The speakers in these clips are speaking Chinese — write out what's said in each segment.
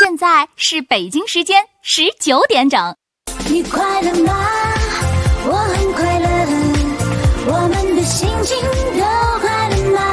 现在是北京时间19点整。 你快乐吗？我很快乐，我们的心情都快乐吗？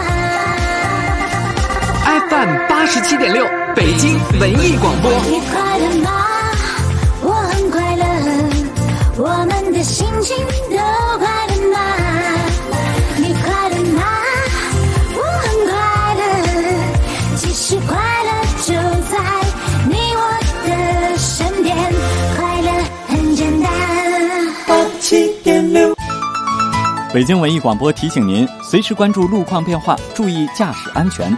FM 87.6北京文艺广播。 你快乐吗？我很快乐，我们的心情都快乐吗？你快乐吗？我很快乐，其实快乐就在你我的身边，快乐很简单。87.6 北京文艺广播提醒您，随时关注路况变化，注意驾驶安全。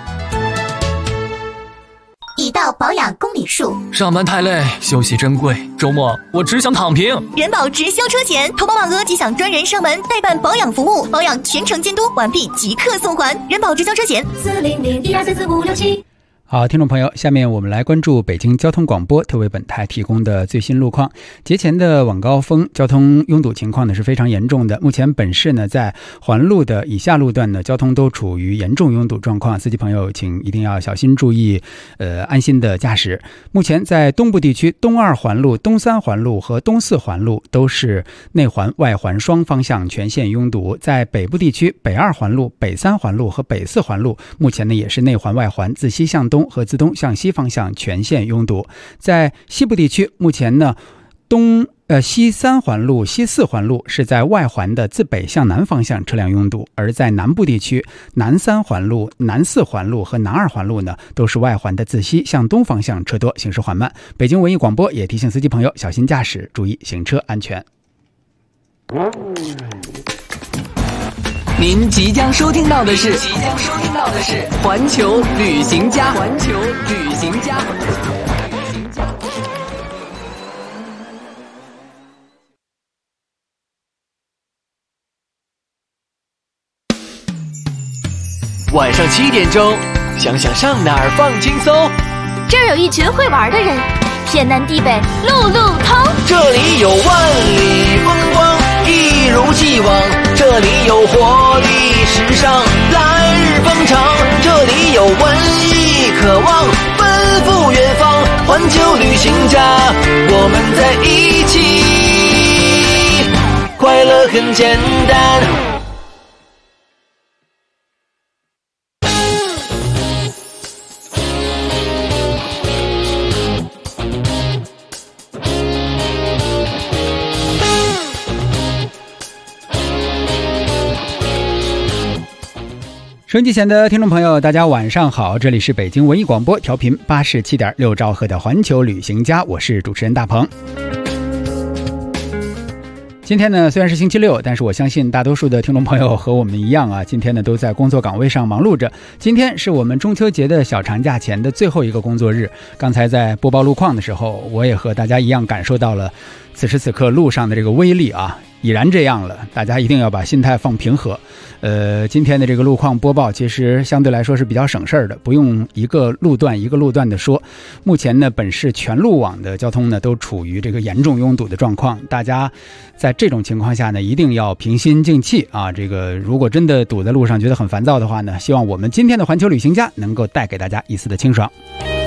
已到保养公里数， 上班太累，休息珍贵，周末我只想躺平。 人保直销车险，投保满额即享专人上门代办保养服务，保养全程监督，完毕即刻送还。人保直销车险40012344567。 好，听众朋友，下面我们来关注北京交通广播特为本台提供的最新路况。节前的晚高峰交通拥堵情况呢是非常严重的，目前本市呢在环路的以下路段呢交通都处于严重拥堵状况，司机朋友请一定要小心注意，安心的驾驶。目前在东部地区，东2环路、东3环路和东4环路都是内环外环双方向全线拥堵。在北部地区，北2环路、北3环路和北4环路目前呢也是内环外环自西向东和自东向西方向全线拥堵。在西部地区，目前呢西3环路、西4环路是在外环的自北向南方向车辆拥堵，而在南部地区，南3环路、南4环路和南2环路呢都是外环的自西向东方向车多，行驶缓慢。北京文艺广播也提醒司机朋友小心驾驶，注意行车安全。 您即将收听到的是环球旅行家。晚上7点钟，想想上哪儿放轻松。 这儿有一群会玩的人，天南地北路路通。 这里有万里风光，一如既往。这里有活力时尚，来日方长。这里有文艺渴望，奔赴远方。环球旅行家，我们在一起，快乐很简单。 收音机前的听众朋友大家晚上好，这里是北京文艺广播调频87.6兆赫的环球旅行家，我是主持人大鹏。今天呢虽然是星期六，但是我相信大多数的听众朋友和我们一样啊，今天呢都在工作岗位上忙碌着。今天是我们中秋节的小长假前的最后一个工作日，刚才在播报路况的时候，我也和大家一样感受到了此时此刻路上的这个威力啊，已然这样了，大家一定要把心态放平和。今天的这个路况播报其实相对来说是比较省事儿的，不用一个路段一个路段的说。目前呢，本市全路网的交通呢都处于这个严重拥堵的状况，大家在这种情况下呢，一定要平心静气啊。这个如果真的堵在路上觉得很烦躁的话呢，希望我们今天的环球旅行家能够带给大家一丝的清爽。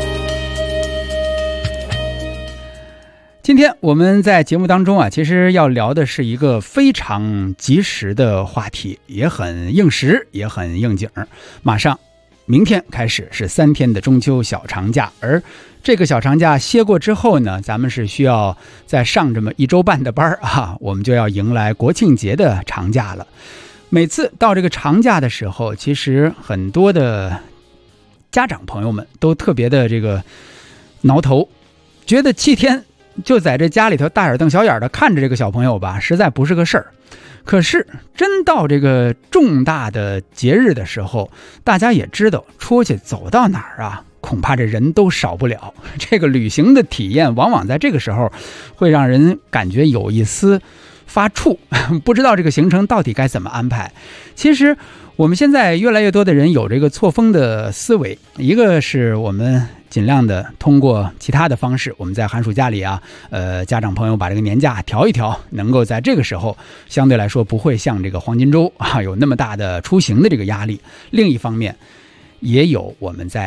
今天我们在节目当中啊，其实要聊的是一个非常及时的话题，也很应时，也很应景。马上明天开始是3天的中秋小长假，而这个小长假歇过之后呢，咱们是需要再上这么1周半的班啊，我们就要迎来国庆节的长假了。每次到这个长假的时候，其实很多的家长朋友们都特别的这个挠头，觉得7天就在这家里头大眼瞪小眼的看着这个小朋友吧，实在不是个事儿。可是真到这个重大的节日的时候，大家也知道出去走到哪儿啊，恐怕这人都少不了。这个旅行的体验往往在这个时候会让人感觉有一丝发怵，不知道这个行程到底该怎么安排。其实我们现在越来越多的人有这个错峰的思维，一个是我们尽量的通过其他的方式，我们在寒暑假里啊，家长朋友把这个年假调一调，能够在这个时候相对来说不会像这个黄金周啊有那么大的出行的这个压力。另一方面，也有我们在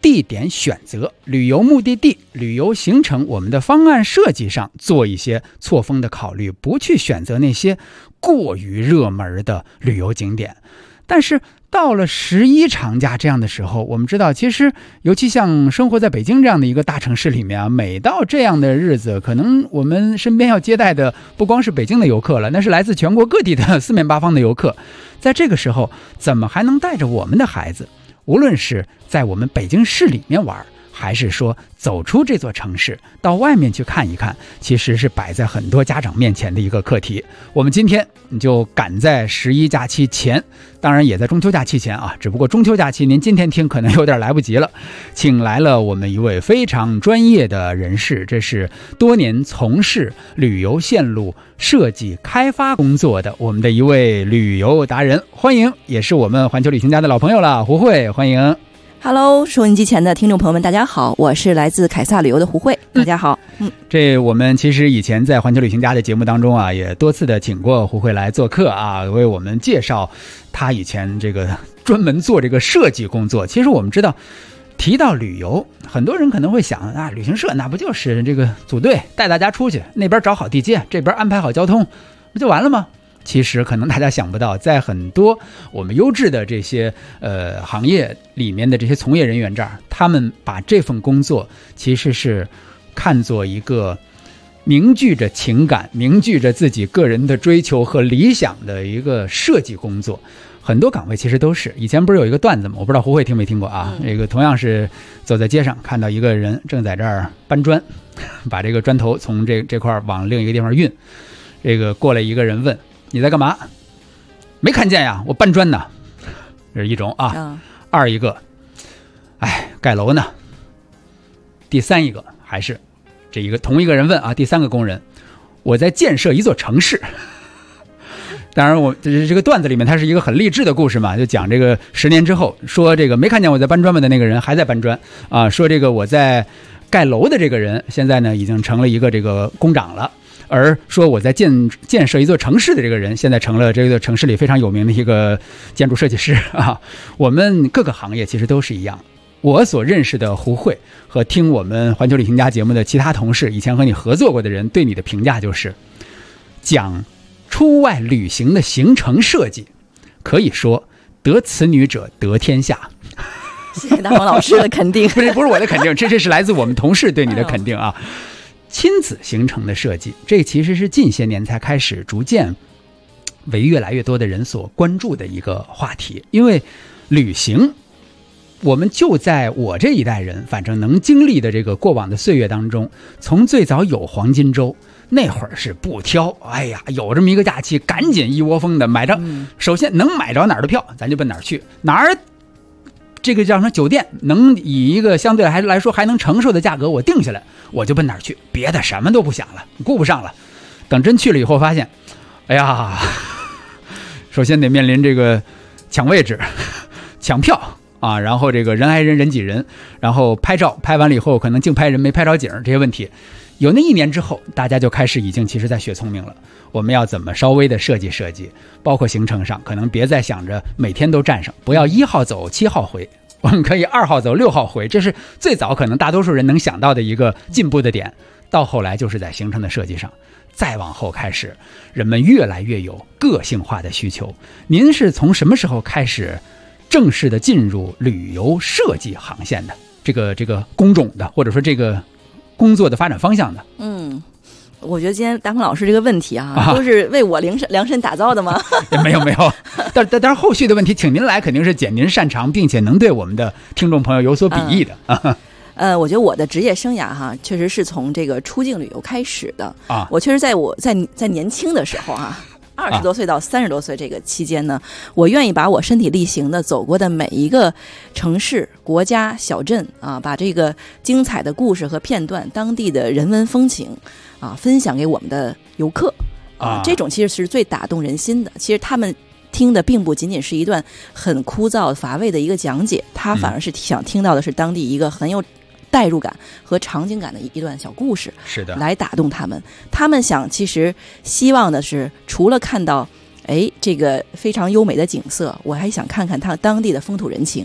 地点选择、旅游目的地、旅游行程，我们的方案设计上做一些错峰的考虑，不去选择那些过于热门的旅游景点。但是到了11长假这样的时候，我们知道其实尤其像生活在北京这样的一个大城市里面啊，每到这样的日子，可能我们身边要接待的不光是北京的游客了，那是来自全国各地的四面八方的游客。在这个时候怎么还能带着我们的孩子，无论是在我们北京市里面玩，还是说走出这座城市到外面去看一看，其实是摆在很多家长面前的一个课题。我们今天就赶在11假期前，当然也在中秋假期前啊，只不过中秋假期您今天听可能有点来不及了，请来了我们一位非常专业的人士，这是多年从事旅游线路设计开发工作的我们的一位旅游达人，欢迎，也是我们环球旅行家的老朋友了，胡慧，欢迎。 Hello， 收音机前的听众朋友们，大家好，我是来自凯撒旅游的胡慧，大家好。 这我们其实以前在环球旅行家的节目当中啊，也多次的请过胡慧来做客啊，为我们介绍他以前这个专门做这个设计工作。其实我们知道，提到旅游，很多人可能会想啊，旅行社那不就是这个组队带大家出去，那边找好地接，这边安排好交通，不就完了吗？其实可能大家想不到，在很多我们优质的这些行业里面的这些从业人员这儿，他们把这份工作其实是看作一个凝聚着情感、凝聚着自己个人的追求和理想的一个设计工作。很多岗位其实都是，以前不是有一个段子吗？我不知道胡慧听没听过啊？这个同样是走在街上看到一个人正在这儿搬砖，把这个砖头从这块往另一个地方运，这个过来一个人问，你在干嘛？没看见呀，我搬砖呢。这是一种啊。二一个，盖楼呢。第三一个还是这一个同一个人问啊，第三个工人，我在建设一座城市。当然我这个段子里面它是一个很励志的故事嘛，就讲这个10年之后，说这个没看见我在搬砖的那个人还在搬砖啊，说这个我在盖楼的这个人现在呢已经成了一个这个工长了。而说我在建设一座城市的这个人，现在成了这个城市里非常有名的一个建筑设计师啊。我们各个行业其实都是一样。我所认识的胡慧和听我们环球旅行家节目的其他同事，以前和你合作过的人，对你的评价就是，讲出外旅行的行程设计，可以说得此女者得天下。 谢谢大王老师的肯定。 不是我的肯定，这是来自我们同事对你的肯定啊。亲子行程的设计，这其实是近些年才开始逐渐为越来越多的人所关注的一个话题。因为旅行，我们就在我这一代人反正能经历的这个过往的岁月当中，从最早有黄金周那会儿是不挑，哎呀，有这么一个假期赶紧一窝蜂的买着，首先能买着哪儿的票咱就奔哪儿去，哪儿这个叫什么酒店能以一个相对来说还能承受的价格我定下来，我就奔哪儿去，别的什么都不想了，顾不上了。等真去了以后发现，哎呀，首先得面临这个抢位置抢票啊，然后这个人挨人人挤人，然后拍照拍完了以后可能净拍人没拍着景这些问题。有那1年之后，大家就开始已经其实在学聪明了，我们要怎么稍微的设计设计，包括行程上可能别再想着每天都站上，不要1号走7号回，我们可以2号走6号回，这是最早可能大多数人能想到的一个进步的点。到后来就是在行程的设计上，再往后开始人们越来越有个性化的需求。您是从什么时候开始正式的进入旅游设计航线的这个工种的，或者说这个工作的发展方向的？ 我觉得今天大鹏老师这个问题都是为我量身打造的吗？ 没有，但是后续的问题，请您来肯定是捡您擅长并且能对我们的听众朋友有所裨益的。 我觉得我的职业生涯确实是从这个出境旅游开始的啊。我确实在年轻的时候20多岁到30多岁这个期间呢，我愿意把我身体力行的走过的每一个城市、国家、小镇把这个精彩的故事和片段、当地的人文风情分享给我们的游客这种其实是最打动人心的。其实他们听的并不仅仅是一段很枯燥乏味的一个讲解，他反而是想听到的是当地一个很有代入感和场景感的一段小故事， 是的， 来打动他们。他们其实希望的是，除了看到这个非常优美的景色，我还想看看他当地的风土人情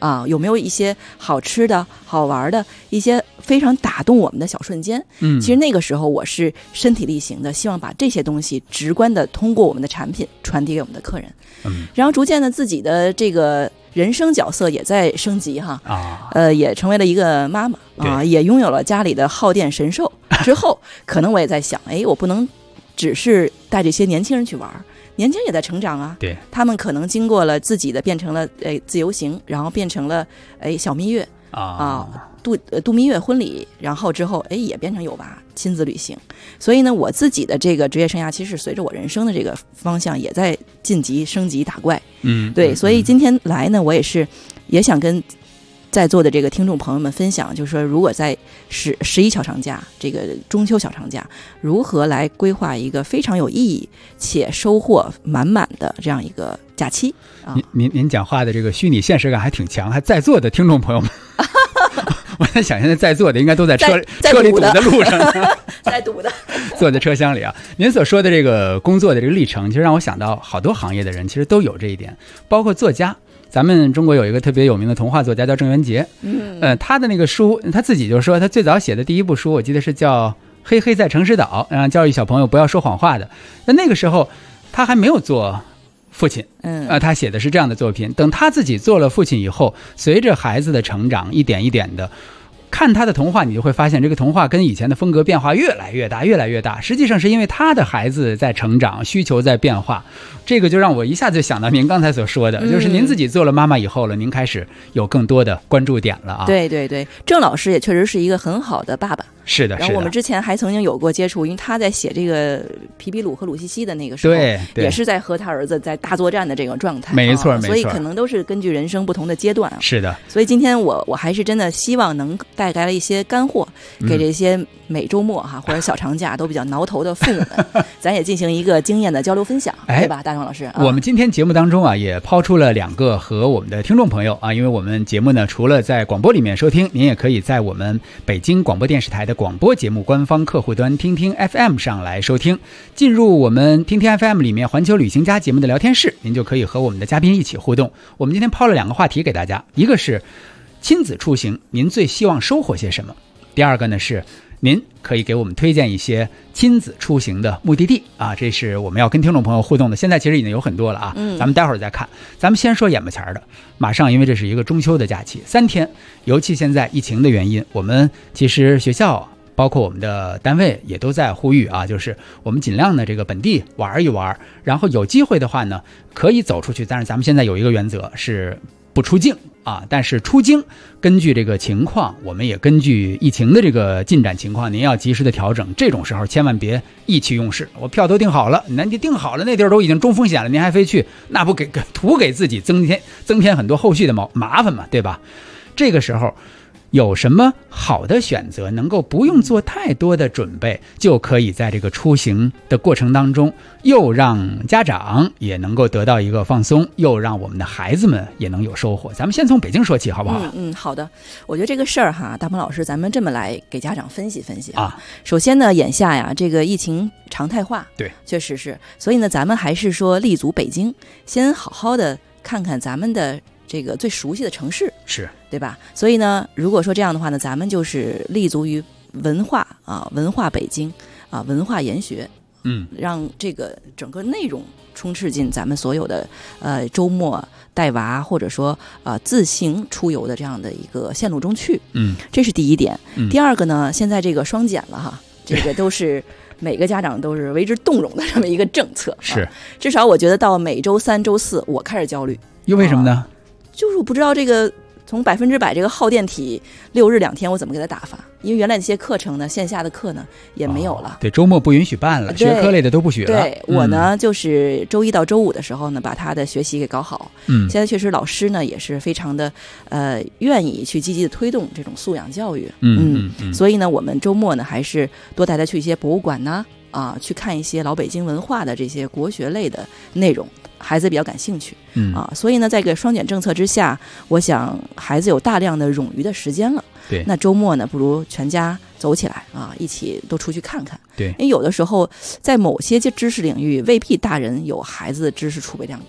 啊，有没有一些好吃的好玩的一些非常打动我们的小瞬间。其实那个时候我是身体力行的，希望把这些东西直观的通过我们的产品传递给我们的客人。然后逐渐的自己的这个人生角色也在升级哈，也成为了一个妈妈啊，也拥有了家里的耗电神兽之后，可能我也在想，我不能只是带这些年轻人去玩，年轻人也在成长啊， 对， 他们可能经过了自己的变成了自由行，然后变成了小蜜月度蜜月婚礼，然后之后也变成有娃亲子旅行。所以呢，我自己的这个职业生涯其实随着我人生的这个方向也在晋级升级打怪。对，所以今天来呢，我也想跟在座的这个听众朋友们分享，就是说如果在11小长假这个中秋小长假，如何来规划一个非常有意义且收获满满的这样一个假期啊。 您讲话的这个虚拟现实感还挺强，还在座的听众朋友们我在想现在在座的应该都在车里堵的路上在堵的坐在车厢里啊。您所说的这个工作的这个历程，其实让我想到好多行业的人其实都有这一点，包括作家。咱们中国有一个特别有名的童话作家叫郑渊洁，他的那个书，他自己就说他最早写的第一部书，我记得是叫《黑黑在诚实岛》，让教育小朋友不要说谎话的。那个时候他还没有做父亲，他写的是这样的作品。等他自己做了父亲以后，随着孩子的成长，一点一点的看他的童话，你就会发现这个童话跟以前的风格变化越来越大越来越大，实际上是因为他的孩子在成长，需求在变化。这个就让我一下子想到您刚才所说的，就是您自己做了妈妈以后了，您开始有更多的关注点了啊。 对对对，郑老师也确实是一个很好的爸爸。 是的， 然后我们之前还曾经有过接触，因为他在写这个皮比鲁和鲁西西的那个时候， 对， 也是在和他儿子在大作战的这种状态。 没错，没错。 所以可能都是根据人生不同的阶段啊。 是的。 所以今天我还是真的希望能带来了一些干货，给这些每周末哈或者小长假都比较挠头的父母们，咱也进行一个经验的交流分享，对吧，大壮老师？ 我们今天节目当中啊，也抛出了2个和我们的听众朋友啊，因为我们节目呢，除了在广播里面收听，您也可以在我们北京广播电视台的广播节目官方客户端听听 FM 上来收听。进入我们听听 FM 里面环球旅行家节目的聊天室，您就可以和我们的嘉宾一起互动。我们今天抛了2个话题给大家，一个是亲子出行，您最希望收获些什么？第二个呢是您可以给我们推荐一些亲子出行的目的地啊，这是我们要跟听众朋友互动的。现在其实已经有很多了啊，咱们待会儿再看。咱们先说眼巴前的，马上因为这是一个中秋的假期，3天，尤其现在疫情的原因，我们其实学校包括我们的单位也都在呼吁啊，就是我们尽量的这个本地玩一玩，然后有机会的话呢，可以走出去。但是咱们现在有一个原则是不出境啊，但是出京根据这个情况，我们也根据疫情的这个进展情况，您要及时的调整。这种时候千万别意气用事，我票都订好了，那你订好了那地儿都已经中风险了，您还非去，那不图给自己增添很多后续的麻烦嘛，对吧？这个时候有什么好的选择，能够不用做太多的准备，就可以在这个出行的过程当中，又让家长也能够得到一个放松，又让我们的孩子们也能有收获。咱们先从北京说起，好不好？ 好的。我觉得这个事儿哈，大鹏老师，咱们这么来给家长分析分析啊。首先呢，眼下呀，这个疫情常态化， 对， 确实是。所以呢，咱们还是说立足北京，先好好的看看咱们的这个最熟悉的城市， 是对吧？所以呢，如果说这样的话呢，咱们就是立足于文化啊，文化北京啊，文化研学，让这个整个内容充斥进咱们所有的周末带娃或者说自行出游的这样的一个线路中去，这是第一点。第二个呢，现在这个双减了哈，这个都是每个家长都是为之动容的这么一个政策， 是至少我觉得到每周3、周4，我开始焦虑。 又为什么呢？ 就是我不知道这个从100%这个耗电体6日2天我怎么给它打发，因为原来这些课程呢，线下的课呢也没有了， 对，周末不允许办了，学科类的都不许了。 对，我呢就是周1到周5的时候呢，把他的学习给搞好。现在确实老师呢也是非常的愿意去积极的推动这种素养教育。所以呢，我们周末呢还是多带他去一些博物馆呢，去看一些老北京文化的这些国学类的内容。孩子比较感兴趣，所以呢，在这个双减政策之下，我想孩子有大量的冗余的时间了。 对， 那周末呢，不如全家走起来一起都出去看看。 对， 因为有的时候在某些知识领域，未必大人有孩子的知识储备量高。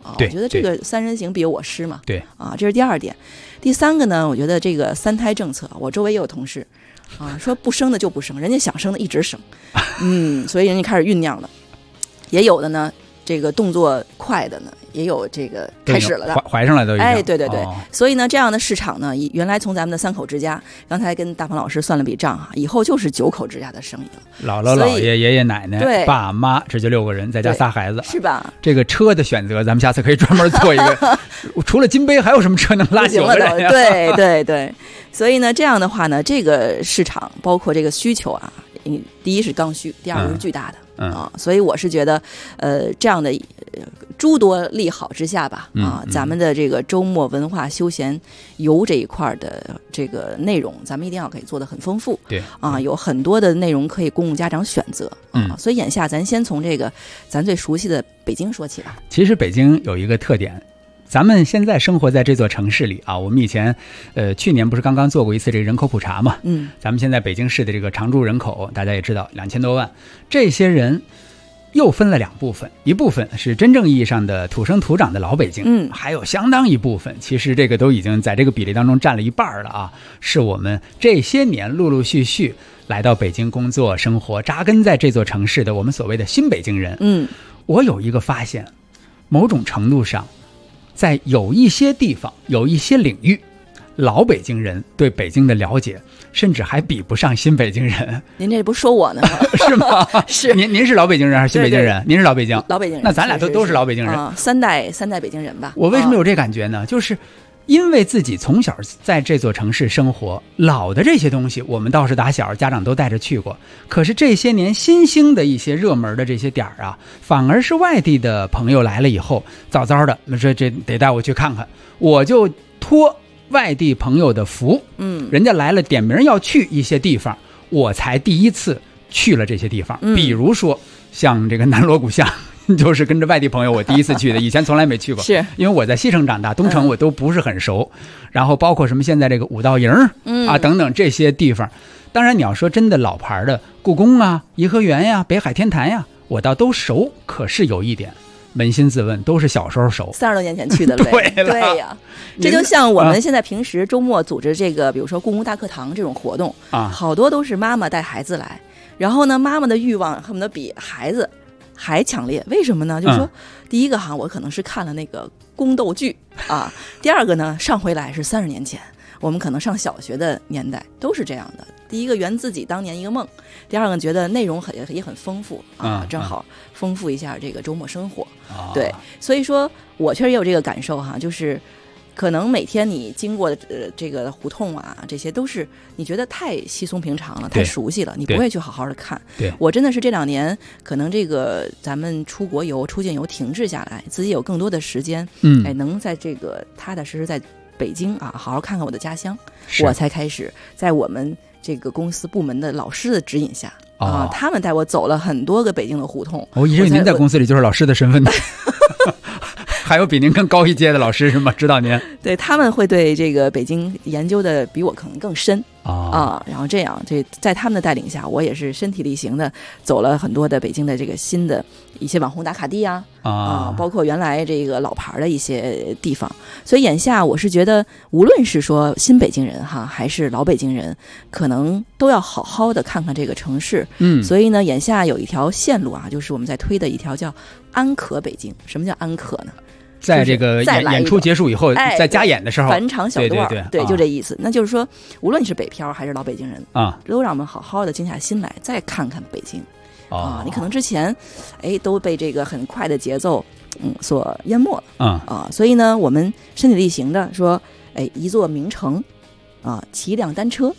啊。我觉得这个三人行必有我师嘛。 对啊，这是第2点。第3个呢，我觉得这个3胎政策，我周围也有同事啊说不生的就不生，人家想生的一直生，所以人家开始酝酿了。也有的呢，这个动作快的呢，也有这个开始了的， 怀上来都已经。 哎，对对对，所以呢，这样的市场呢，原来从咱们的3口之家，刚才跟大鹏老师算了笔账啊，以后就是9口之家的生意了。 姥姥、姥爷、爷爷、奶奶、 对爸妈，这就6个人，再加3孩子， 是吧？ 这个车的选择，咱们下次可以专门做一个。除了金杯，还有什么车能拉9个人呀？ 对对对，所以呢，这样的话呢，这个市场包括这个需求啊，第一是刚需，第2个是巨大的。所以我是觉得，这样的诸多利好之下吧，咱们的这个周末文化休闲游这一块的这个内容，咱们一定要可以做得很丰富。 对有很多的内容可以供家长选择所以眼下咱先从这个咱最熟悉的北京说起吧。 其实北京有一个特点。咱们现在生活在这座城市里啊，我们以前去年不是刚刚做过一次这个人口普查嘛，咱们现在北京市的这个常住人口大家也知道2000多万，这些人又分了2部分，一部分是真正意义上的土生土长的老北京，还有相当一部分，其实这个都已经在这个比例当中占了1半了啊，是我们这些年陆陆续续来到北京工作生活扎根在这座城市的我们所谓的新北京人。我有一个发现，某种程度上在有一些地方有一些领域，老北京人对北京的了解甚至还比不上新北京人。 您这不说我呢吗？ 是吗？ 是。 您是老北京人还是新北京人？您是老北京。 老北京人。 那咱俩都是老北京人。 三代北京人吧。 我为什么有这感觉呢？就是因为自己从小在这座城市生活，老的这些东西我们倒是打小家长都带着去过，可是这些年新兴的一些热门的这些点啊，反而是外地的朋友来了以后早早的说这得带我去看看，我就托外地朋友的福，人家来了点名要去一些地方，我才第一次去了这些地方。比如说像这个南锣鼓巷，就是跟着外地朋友我第一次去的，以前从来没去过， 是因为我在西城长大，东城我都不是很熟。然后包括什么现在这个五道营啊等等这些地方，当然你要说真的老牌的故宫啊、颐和园呀、北海天坛呀，我倒都熟。可是有一点扪心自问，都是小时候熟 ，30多年前去的了。对呀，这就像我们现在平时周末组织这个，比如说故宫大课堂这种活动啊，好多都是妈妈带孩子来，然后呢，妈妈的欲望恨不得比孩子还强烈。为什么呢？就是说，第一个我可能是看了那个宫斗剧啊，第二个呢，上回来是30年前，我们可能上小学的年代都是这样的。第一个圆自己当年一个梦，第二个觉得内容也很丰富啊，正好丰富一下这个周末生活。对，所以说我确实也有这个感受哈，就是可能每天你经过的这个胡同啊，这些都是你觉得太稀松平常了，太熟悉了，你不会去好好的看。 对， 我真的是这2年可能这个咱们出国游、出境游停滞下来，自己有更多的时间，能在这个踏踏实实在北京啊，好好看看我的家乡，我才开始在我们这个公司部门的老师的指引下啊，他们带我走了很多个北京的胡同。 我以为您在公司里就是老师的身份呢。还有比您更高一阶的老师是吗？指导您？ 对，他们会对这个北京研究的比我可能更深然后这样，在他们的带领下，我也是身体力行的走了很多的北京的这个新的一些网红打卡地包括原来这个老牌的一些地方。所以眼下我是觉得，无论是说新北京人还是老北京人，可能都要好好的看看这个城市。所以呢，眼下有一条线路就是我们在推的一条叫安可北京。什么叫安可呢？ 在这个演出结束以后，在加演的时候， 返场小段， 对， 就这意思。那就是说，无论你是北漂还是老北京人都让我们好好的静下心来，再看看北京你可能之前都被这个很快的节奏所淹没了所以呢，我们身体力行的说，一座名城骑一辆单车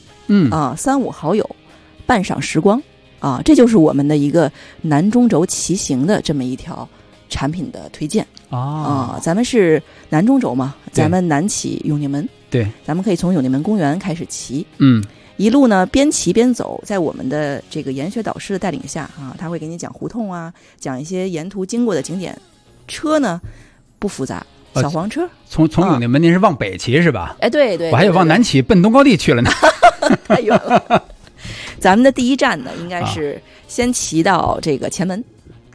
3、5好友半晌时光这就是我们的一个南中轴骑行的这么一条产品的推荐咱们是南中轴嘛，咱们南起永定门， 对， 咱们可以从永定门公园开始骑，一路呢边骑边走，在我们的这个研学导师的带领下他会给你讲胡同讲一些沿途经过的景点。车呢不复杂，小黄车。从永定门您是往北骑是吧？ 对对， 我还有往南骑，奔东高地去了呢， 太远了。咱们的第一站呢，应该是先骑到这个前门。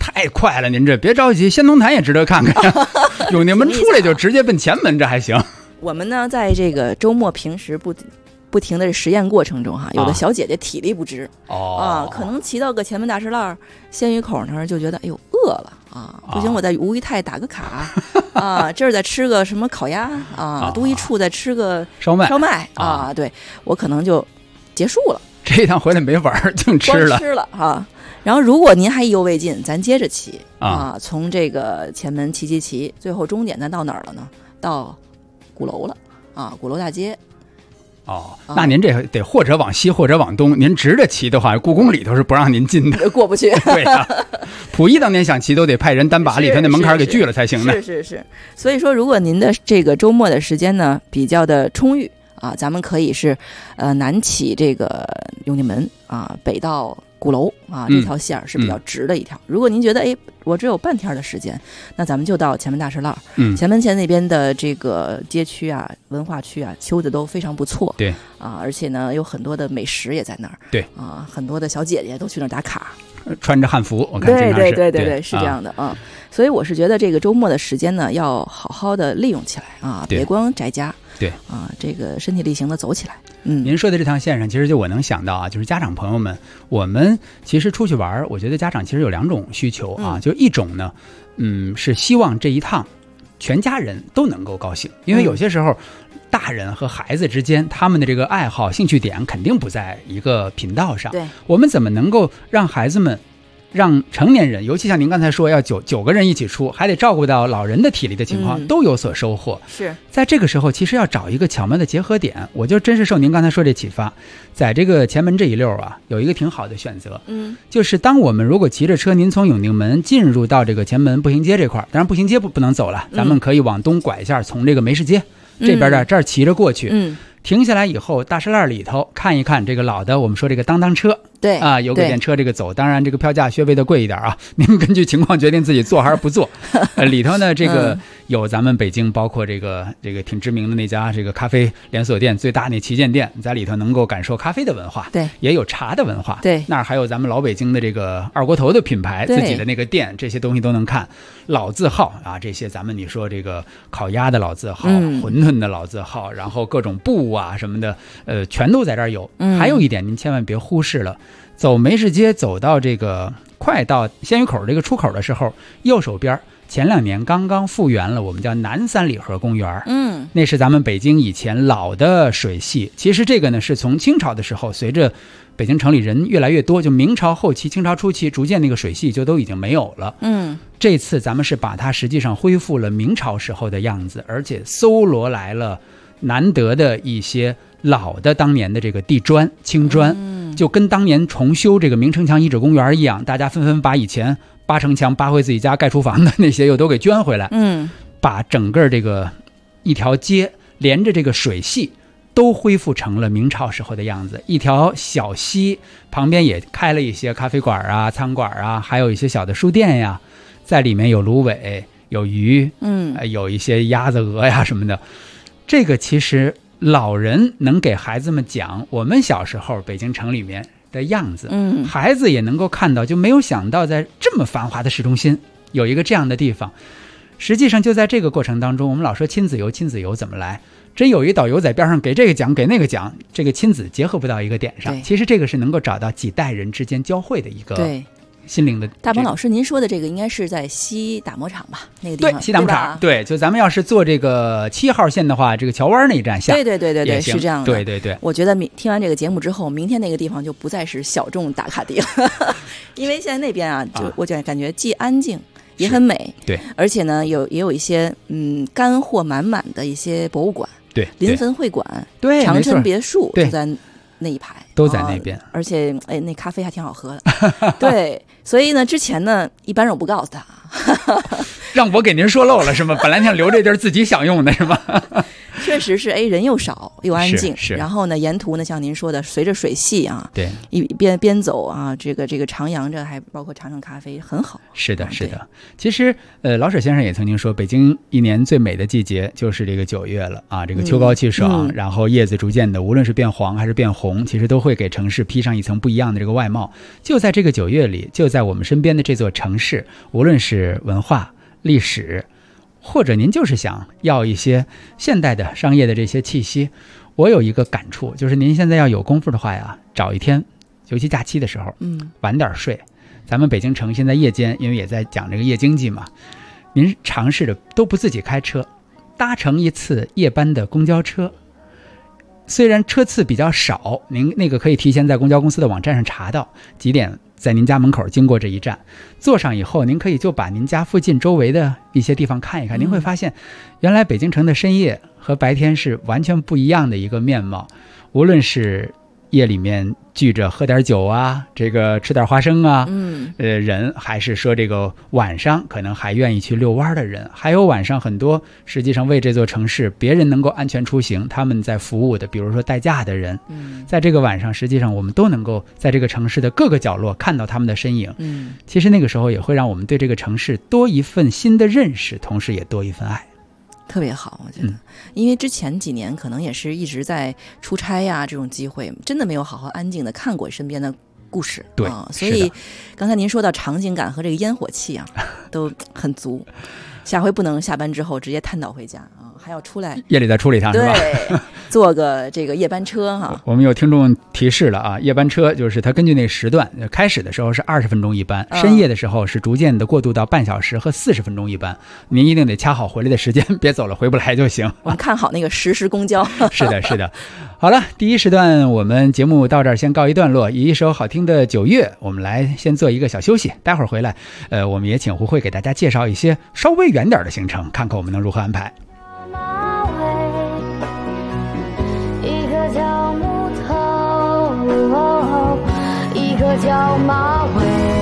太快了，您这别着急，仙农坛也值得看看。永定门出来就直接奔前门，这还行。 我们呢，在这个周末平时不停的实验过程中哈，有的小姐姐体力不支可能骑到个前门大石栏鲜鱼口那儿就觉得哎呦饿了不行，我在吴裕泰打个卡这儿再吃个什么烤鸭都一处再吃个烧麦对，我可能就结束了。 这一趟回来没玩儿，净吃了。 吃了然后如果您还意犹未尽，咱接着骑从这个前门骑，最后终点咱到哪儿了呢？到鼓楼了鼓楼大街。 那您这得或者往西或者往东，您直着骑的话，故宫里头是不让您进的， 过不去。 对溥仪当年想骑都得派人单把里头那门槛给锯了才行呢。 是。所以说，如果您的这个周末的时间呢比较的充裕咱们可以是南起这个永定门北到鼓楼这条线是比较直的一条。如果您觉得我只有半天的时间，那咱们就到前门大石栏。前门前那边的这个街区文化区修的都非常不错。 对而且呢有很多的美食也在那儿。 对很多的小姐姐都去那儿打卡， 穿着汉服，我看对是这样的所以我是觉得这个周末的时间呢要好好的利用起来别光宅家。 对这个身体力行的走起来。 您说的这趟线上，其实就我能想到就是家长朋友们，我们其实出去玩，我觉得家长其实有两种需求就一种呢，是希望这一趟全家人都能够高兴，因为有些时候大人和孩子之间他们的这个爱好兴趣点肯定不在一个频道上。 对， 我们怎么能够让孩子们让成年人，尤其像您刚才说要九个人一起出，还得照顾到老人的体力的情况，都有所收获。 是在这个时候其实要找一个巧妙的结合点，我就真是受您刚才说这启发，在这个前门这一溜有一个挺好的选择。就是当我们如果骑着车，您从永定门进入到这个前门步行街这块，当然步行街不能走了，咱们可以往东拐一下，从这个梅市街这边这儿骑着过去。停下来以后，大石栏里头看一看这个老的，我们说这个当车， 对有轨电车这个走，当然这个票价稍微的贵一点您根据情况决定自己坐还是不坐。里头呢，这个有咱们北京包括这个挺知名的那家这个咖啡连锁店，最大那旗舰店，在里头能够感受咖啡的文化， 对， 也有茶的文化， 对， 那儿还有咱们老北京的这个二锅头的品牌，自己的那个店，这些东西都能看。老字号这些咱们你说这个烤鸭的老字号，馄饨的老字号，然后各种布什么的。全都在这儿有。还有一点您千万别忽视了，走梅市街走到这个快到鲜鱼口这个出口的时候，右手边前2年刚刚复原了我们叫南三里河公园。那是咱们北京以前老的水系。其实这个呢是从清朝的时候，随着北京城里人越来越多，就明朝后期清朝初期逐渐那个水系就都已经没有了。这次咱们是把它实际上恢复了明朝时候的样子，而且搜罗来了难得的一些老的当年的这个地砖青砖，就跟当年重修这个明城墙遗址公园一样，大家纷纷把以前扒城墙扒回自己家盖厨房的那些又都给捐回来。把整个这个一条街连着这个水系都恢复成了明朝时候的样子。一条小溪旁边也开了一些咖啡馆餐馆还有一些小的书店呀，在里面有芦苇有鱼，有一些鸭子鹅什么的。这个其实老人能给孩子们讲我们小时候北京城里面的样子，孩子也能够看到，就没有想到在这么繁华的市中心有一个这样的地方。实际上就在这个过程当中，我们老说亲子游怎么来，真有一导游在边上给这个讲给那个讲，这个亲子结合不到一个点上。其实这个是能够找到几代人之间交汇的一个心灵的。 大鹏老师您说的这个应该是在西打磨厂吧，那个地方。 对，西打磨厂。对，就咱们要是坐这个7号线的话，这个桥湾那一站下。 对，是这样的。 对， 我觉得听完这个节目之后，明天那个地方就不再是小众打卡地了。因为现在那边就我就感觉既安静也很美。 对， 而且呢也有一些干货满满的一些博物馆。 对， 临汾会馆， 对， 长春别墅就在那一排， 都在那边。 而且那咖啡还挺好喝的。对，所以呢之前呢一般人我不告诉他。 让我给您说漏了是吗？本来想留这地儿自己享用的是吗？ 确实是，人又少又安静， 是。 然后呢，沿途呢，像您说的，随着水系啊， 对， 一边走啊，这个徜徉着，还包括尝尝咖啡，很好。 是的，是的。其实，老舍先生也曾经说，北京一年最美的季节就是这个9月了啊，这个秋高气爽，然后叶子逐渐的，无论是变黄还是变红，其实都会给城市披上一层不一样的这个外貌。就在这个9月里，就在我们身边的这座城市，无论是文化、历史，或者您就是想要一些现代的商业的这些气息，我有一个感触，就是您现在要有功夫的话呀，找一天，尤其假期的时候，晚点睡。咱们北京城现在夜间，因为也在讲这个夜经济嘛，您尝试着都不自己开车，搭乘一次夜班的公交车。虽然车次比较少，您那个可以提前在公交公司的网站上查到几点在您家门口经过这一站，坐上以后，您可以就把您家附近周围的一些地方看一看，您会发现原来北京城的深夜和白天是完全不一样的一个面貌。无论是夜里面聚着喝点酒啊，这个吃点花生啊，人，还是说这个晚上可能还愿意去遛弯的人，还有晚上很多实际上为这座城市别人能够安全出行，他们在服务的，比如说代驾的人，在这个晚上，实际上我们都能够在这个城市的各个角落看到他们的身影。其实那个时候也会让我们对这个城市多一份新的认识，同时也多一份爱。 特别好，我觉得，因为之前几年可能也是一直在出差呀，这种机会真的没有好好安静的看过身边的故事， 对， 所以刚才您说到场景感和这个烟火气啊，都很足。下回不能下班之后直接瘫倒回家啊，还要出来夜里再出了一趟，是吧？ 对，坐个这个夜班车哈。 我们有听众提示了啊，夜班车就是它根据那个时段，开始的时候是20分钟一班，深夜的时候是逐渐的过渡到半小时和40分钟一班。您一定得掐好回来的时间，别走了回不来就行。 我们看好那个实时公交。 是的，是的。好了，第一时段我们节目到这儿先告一段落，以一首好听的9月，我们来先做一个小休息。待会儿回来，我们也请胡慧给大家介绍一些稍微远点的行程，看看我们能如何安排。 一个叫木头，一个叫马尾。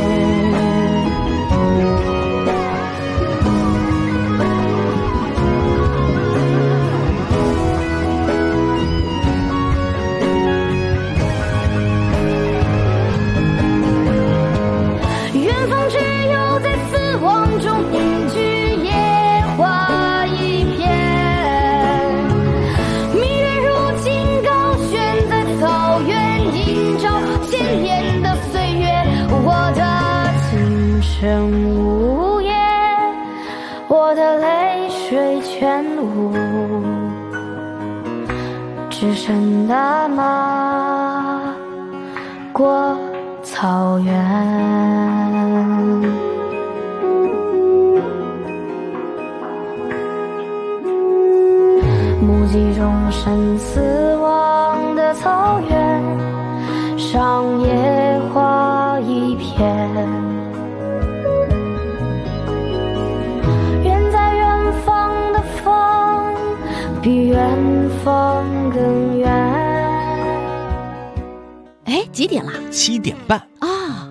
无言，我的泪水全无，只剩大马过草原。目击众生死亡的草原上，野花一片。比远方更远。 哎，几点了 ？7点半啊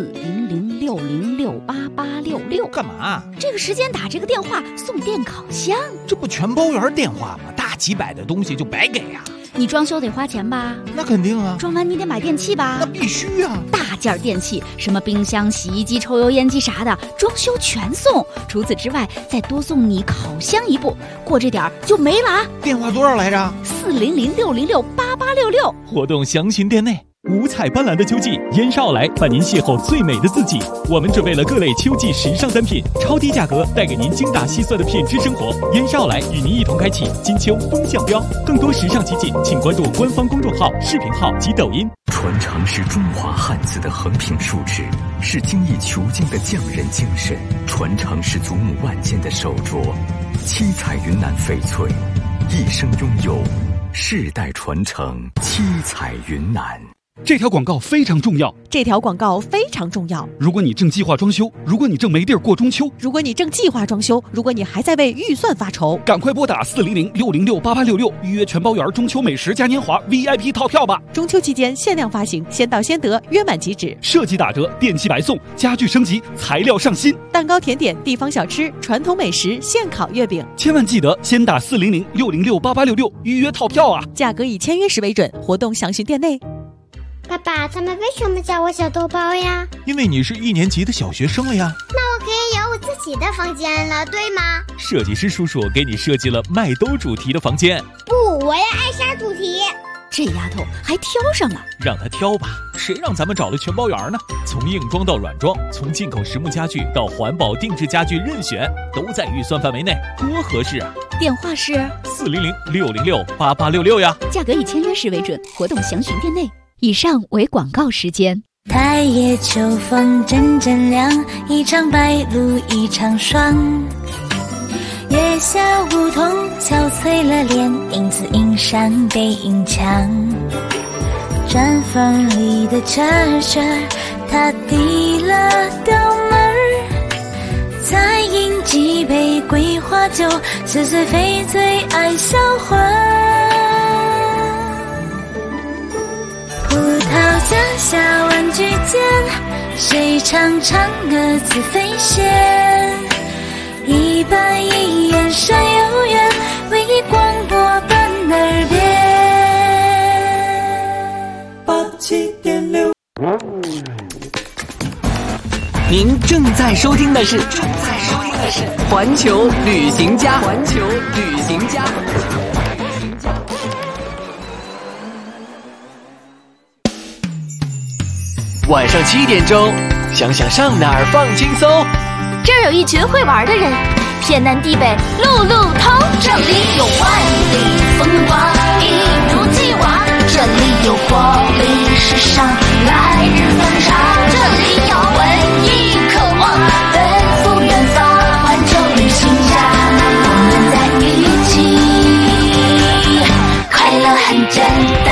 ！40060688866。 干嘛？ 这个时间打这个电话送电烤箱， 这不全包圆电话吗？大几百的东西就白给啊！ 你装修得花钱吧？ 那肯定啊！ 装完你得买电器吧？ 那必须啊！ 大件电器，什么冰箱、洗衣机、抽油烟机啥的，装修全送。除此之外，再多送你烤箱一部，过这点就没了啊！ 电话多少来着 ？40060688866。 活动详询店内。五彩斑斓的秋季，燕少来伴您邂逅最美的自己。我们准备了各类秋季时尚单品，超低价格带给您精打细算的品质生活。燕少来与您一同开启金秋风向标，更多时尚奇景，请关注官方公众号、视频号及抖音。 传承是中华汉字的横平竖直，是精益求精的匠人精神；传承是祖母万件的手镯。七彩云南翡翠，一生拥有，世代传承，七彩云南。 这条广告非常重要。 这条广告非常重要。 如果你正计划装修，如果你正没地儿过中秋， 如果你正计划装修，如果你还在为预算发愁， 赶快拨打400-606-8866预约全包园中秋美食嘉年华 VIP 套票吧！ 中秋期间限量发行，先到先得，约满即止。 设计打折，电器白送，家具升级，材料上新， 蛋糕、甜点、地方小吃、传统美食、现烤月饼， 千万记得先打400-606-8866预约套票啊！ 价格以签约时为准，活动详询店内。 爸爸，他们为什么叫我小豆包呀？ 因为你是1年级的小学生了呀。 那我可以有我自己的房间了，对吗？ 设计师叔叔给你设计了麦兜主题的房间。 不，我要艾莎主题。 这丫头还挑上了， 让她挑吧，谁让咱们找了全包园呢？从硬装到软装，从进口实木家具到环保定制家具，任选都在预算范围内，多合适啊！ 电话是 400-606-8866呀。 价格以签约时为准，活动详询店内。以上为广告时间。 太夜秋风阵阵凉，一场白露一场霜。月下梧桐憔悴了脸，影子映上背影墙。砖缝里的车车，他递了刀门，再饮几杯桂花酒，是谁非最爱销魂。葡萄架下玩具间，谁唱唱歌子飞仙？一板一眼闪悠远，为你广播伴耳边。87.6。 您正在收听的是环球旅行家。晚上7点钟，想想上哪儿放轻松。 这儿有一群会玩的人，天南地北路路通。这里有万里风光，一如既往。这里有活力时尚，来日方长。这里有文艺渴望，奔赴远方。环球旅行家，我们在一起，快乐很简单。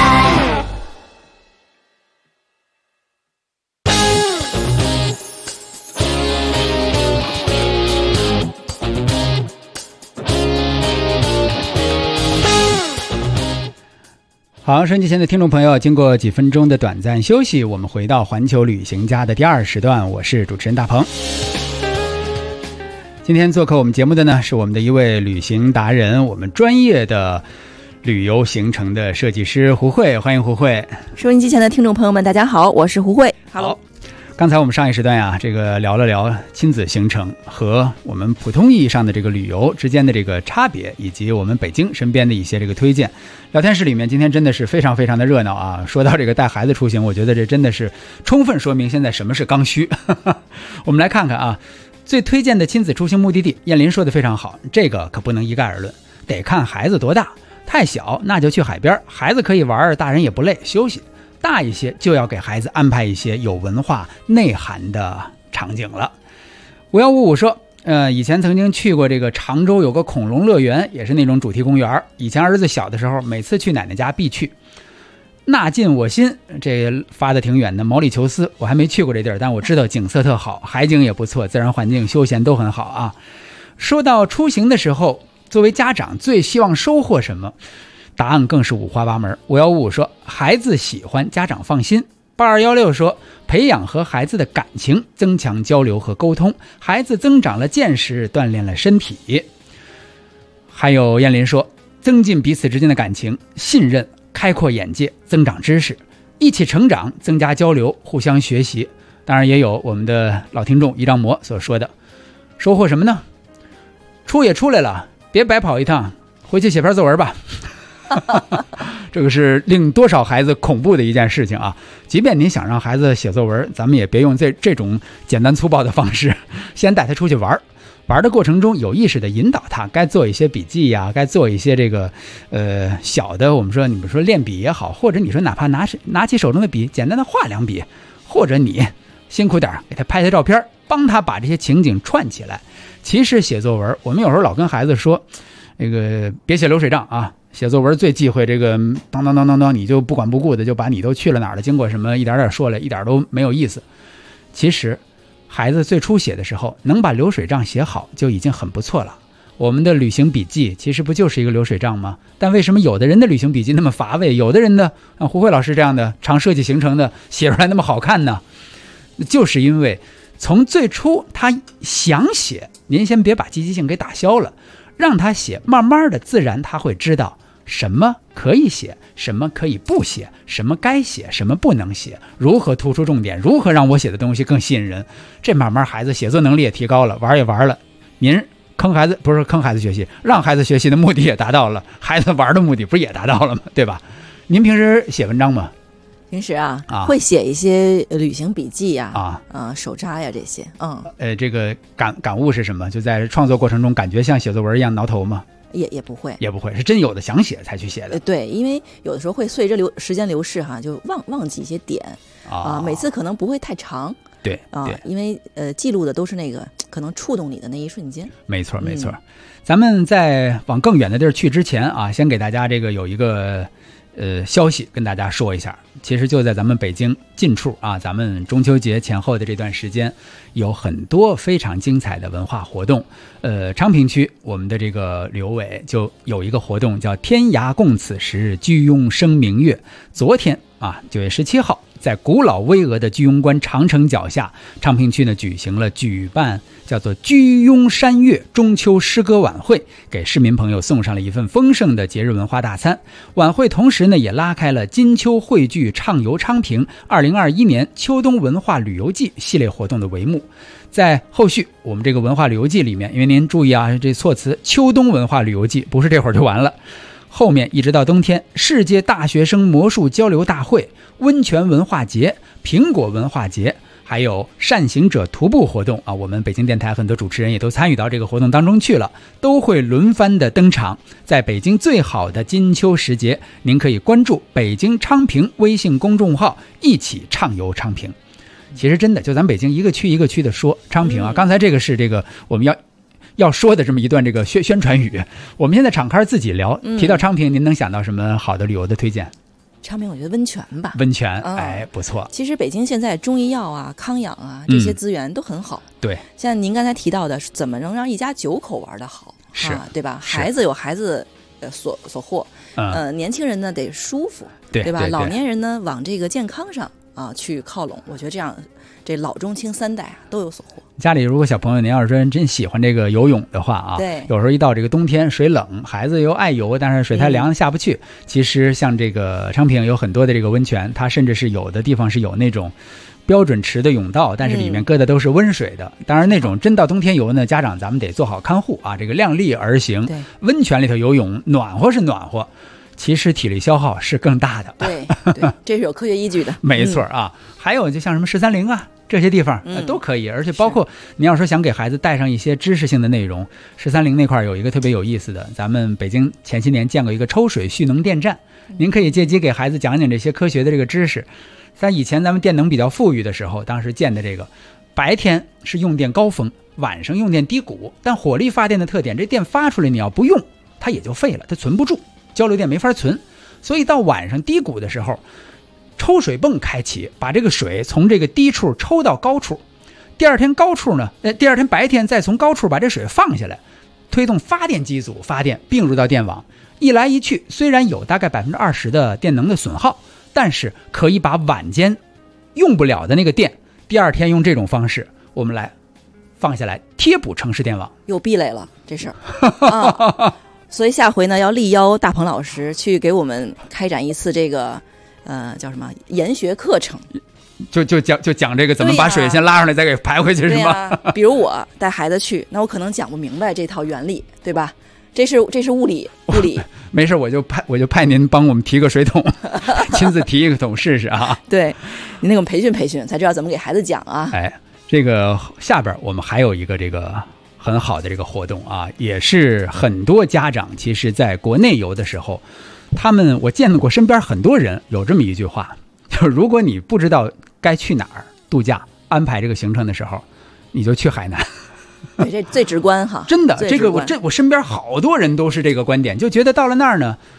好，收音机前的听众朋友，经过几分钟的短暂休息，我们回到环球旅行家的第2时段，我是主持人大鹏。今天做客我们节目的呢，是我们的一位旅行达人，我们专业的旅游行程的设计师胡慧，欢迎胡慧。 收音机前的听众朋友们，大家好，我是胡慧。Hello。 刚才我们上一时段呀，这个聊了聊亲子行程和我们普通意义上的这个旅游之间的这个差别，以及我们北京身边的一些这个推荐。聊天室里面今天真的是非常非常的热闹啊！说到这个带孩子出行，我觉得这真的是充分说明现在什么是刚需。我们来看看啊，最推荐的亲子出行目的地，燕林说的非常好，这个可不能一概而论，得看孩子多大。太小那就去海边，孩子可以玩，大人也不累，休息。大一些就要给孩子安排一些有文化内涵的场景了。5155说，以前曾经去过这个常州有个恐龙乐园，也是那种主题公园。以前儿子小的时候，每次去奶奶家必去。纳进我心，这发的挺远的。毛里求斯我还没去过这地儿，但我知道景色特好，海景也不错，自然环境休闲都很好啊。说到出行的时候，作为家长最希望收获什么？答案更是五花八门。5155说，孩子喜欢，家长放心。8216说，培养和孩子的感情，增强交流和沟通，孩子增长了见识，锻炼了身体。还有燕林说，增进彼此之间的感情，信任，开阔眼界，增长知识，一起成长，增加交流，互相学习。当然也有我们的老听众一张魔所说的，收获什么呢？出也出来了，别白跑一趟，回去写篇作文吧。这个是令多少孩子恐怖的一件事情啊！即便您想让孩子写作文，咱们也别用这种简单粗暴的方式，先带他出去玩，玩的过程中有意识的引导他，该做一些笔记呀，该做一些这个小的，我们说你们说练笔也好，或者你说哪怕拿起手中的笔，简单的画两笔，或者你辛苦点给他拍拍照片，帮他把这些情景串起来。其实写作文，我们有时候老跟孩子说，那个别写流水账啊， 写作文最忌讳这个当当当当当，你就不管不顾的就把你都去了哪儿了，经过什么一点点说了，一点都没有意思。其实孩子最初写的时候能把流水账写好就已经很不错了。我们的旅行笔记其实不就是一个流水账吗？但为什么有的人的旅行笔记那么乏味，有的人的像胡慧老师这样的常设计行程的写出来那么好看呢？就是因为从最初他想写，您先别把积极性给打消了，让他写，慢慢的自然他会知道什么可以写，什么可以不写，什么该写，什么不能写，如何突出重点，如何让我写的东西更吸引人。这慢慢孩子写作能力也提高了，玩也玩了，您坑孩子不是坑孩子学习，让孩子学习的目的也达到了，孩子玩的目的不是也达到了吗？对吧？您平时写文章吗？ 平时会写一些旅行笔记手札呀这些。 这个感悟是什么？就在创作过程中感觉像写作文一样挠头吗？ 也不会， 是真有的想写才去写的。 对，因为有的时候会随着时间流逝就忘记一些点每次可能不会太长。 对因为记录的都是那个可能触动你的那一瞬间。 没错。咱们在往更远的地儿去之前先给大家这个有一个消息跟大家说一下。其实就在咱们北京近处咱们中秋节前后的这段时间，有很多非常精彩的文化活动。昌平区我们的这个旅游委就有一个活动叫天涯共此时，居庸生明月。昨天9月17号在古老巍峨的居庸关长城脚下，昌平区呢举办叫做居庸山月中秋诗歌晚会，给市民朋友送上了一份丰盛的节日文化大餐。晚会同时呢也拉开了金秋汇聚畅游昌平2021年秋冬文化旅游季系列活动的帷幕。在后续我们这个文化旅游季里面，因为您注意这措辞，秋冬文化旅游季不是这会儿就完了，后面一直到冬天，世界大学生魔术交流大会、温泉文化节、苹果文化节，还有善行者徒步活动我们北京电台很多主持人也都参与到这个活动当中去了，都会轮番的登场。在北京最好的金秋时节，您可以关注北京昌平微信公众号，一起畅游昌平。其实真的就咱北京一个区一个区的说昌平刚才这个是这个我们要说的这么一段这个宣传语。我们现在敞开自己聊，提到昌平您能想到什么好的旅游的推荐？ 昌平我觉得温泉吧。 温泉不错。 其实北京现在中医药康养这些资源都很好。 对， 像您刚才提到的怎么能让一家9口玩得好，是对吧？孩子有孩子所获，年轻人呢得舒服，对吧？老年人呢往这个健康上去靠拢。我觉得这样这老中青3代都有所获。 家里如果小朋友您要是说真喜欢这个游泳的话对， 有时候一到这个冬天水冷，孩子又爱游，但是水太凉下不去。其实像这个昌平有很多的这个温泉，它甚至是有的地方是有那种标准池的甬道，但是里面搁的都是温水的。当然那种真到冬天游呢，家长咱们得做好看护这个量力而行。温泉里头游泳暖和是暖和，其实体力消耗是更大的。 对，这是有科学依据的。 没错还有就像什么13陵这些地方都可以，而且包括你要说想给孩子带上一些知识性的内容，13陵那块有一个特别有意思的，咱们北京前些年建过一个抽水蓄能电站，您可以借机给孩子讲讲这些科学的这个知识。在以前咱们电能比较富裕的时候，当时建的这个白天是用电高峰，晚上用电低谷，但火力发电的特点，这电发出来你要不用它也就废了，它存不住，交流电没法存，所以到晚上低谷的时候抽水泵开启，把这个水从这个低处抽到高处，第二天白天再从高处把这水放下来，推动发电机组发电并入到电网，一来一去虽然有大概 20% 的电能的损耗，但是可以把晚间用不了的那个电第二天用这种方式我们来放下来贴补城市电网。 有壁垒了这事儿所以下回呢要力邀大鹏老师去给我们开展一次这个叫什么研学课程， 就讲这个怎么把水先拉上来再给排回去是吗？ 比如我带孩子去，那我可能讲不明白这套原理，对吧？这是物理没事，我就派您帮我们提个水桶亲自提一个桶试试对，您那种培训才知道怎么给孩子讲这个下边我们还有一个这个很好的这个活动也是很多家长其实在国内游的时候，我见到过身边很多人有这么一句话，就是如果你不知道该去哪儿度假安排这个行程的时候，你就去海南。 这最直观真的，这个我身边好多人都是这个观点，就觉得到了那儿呢，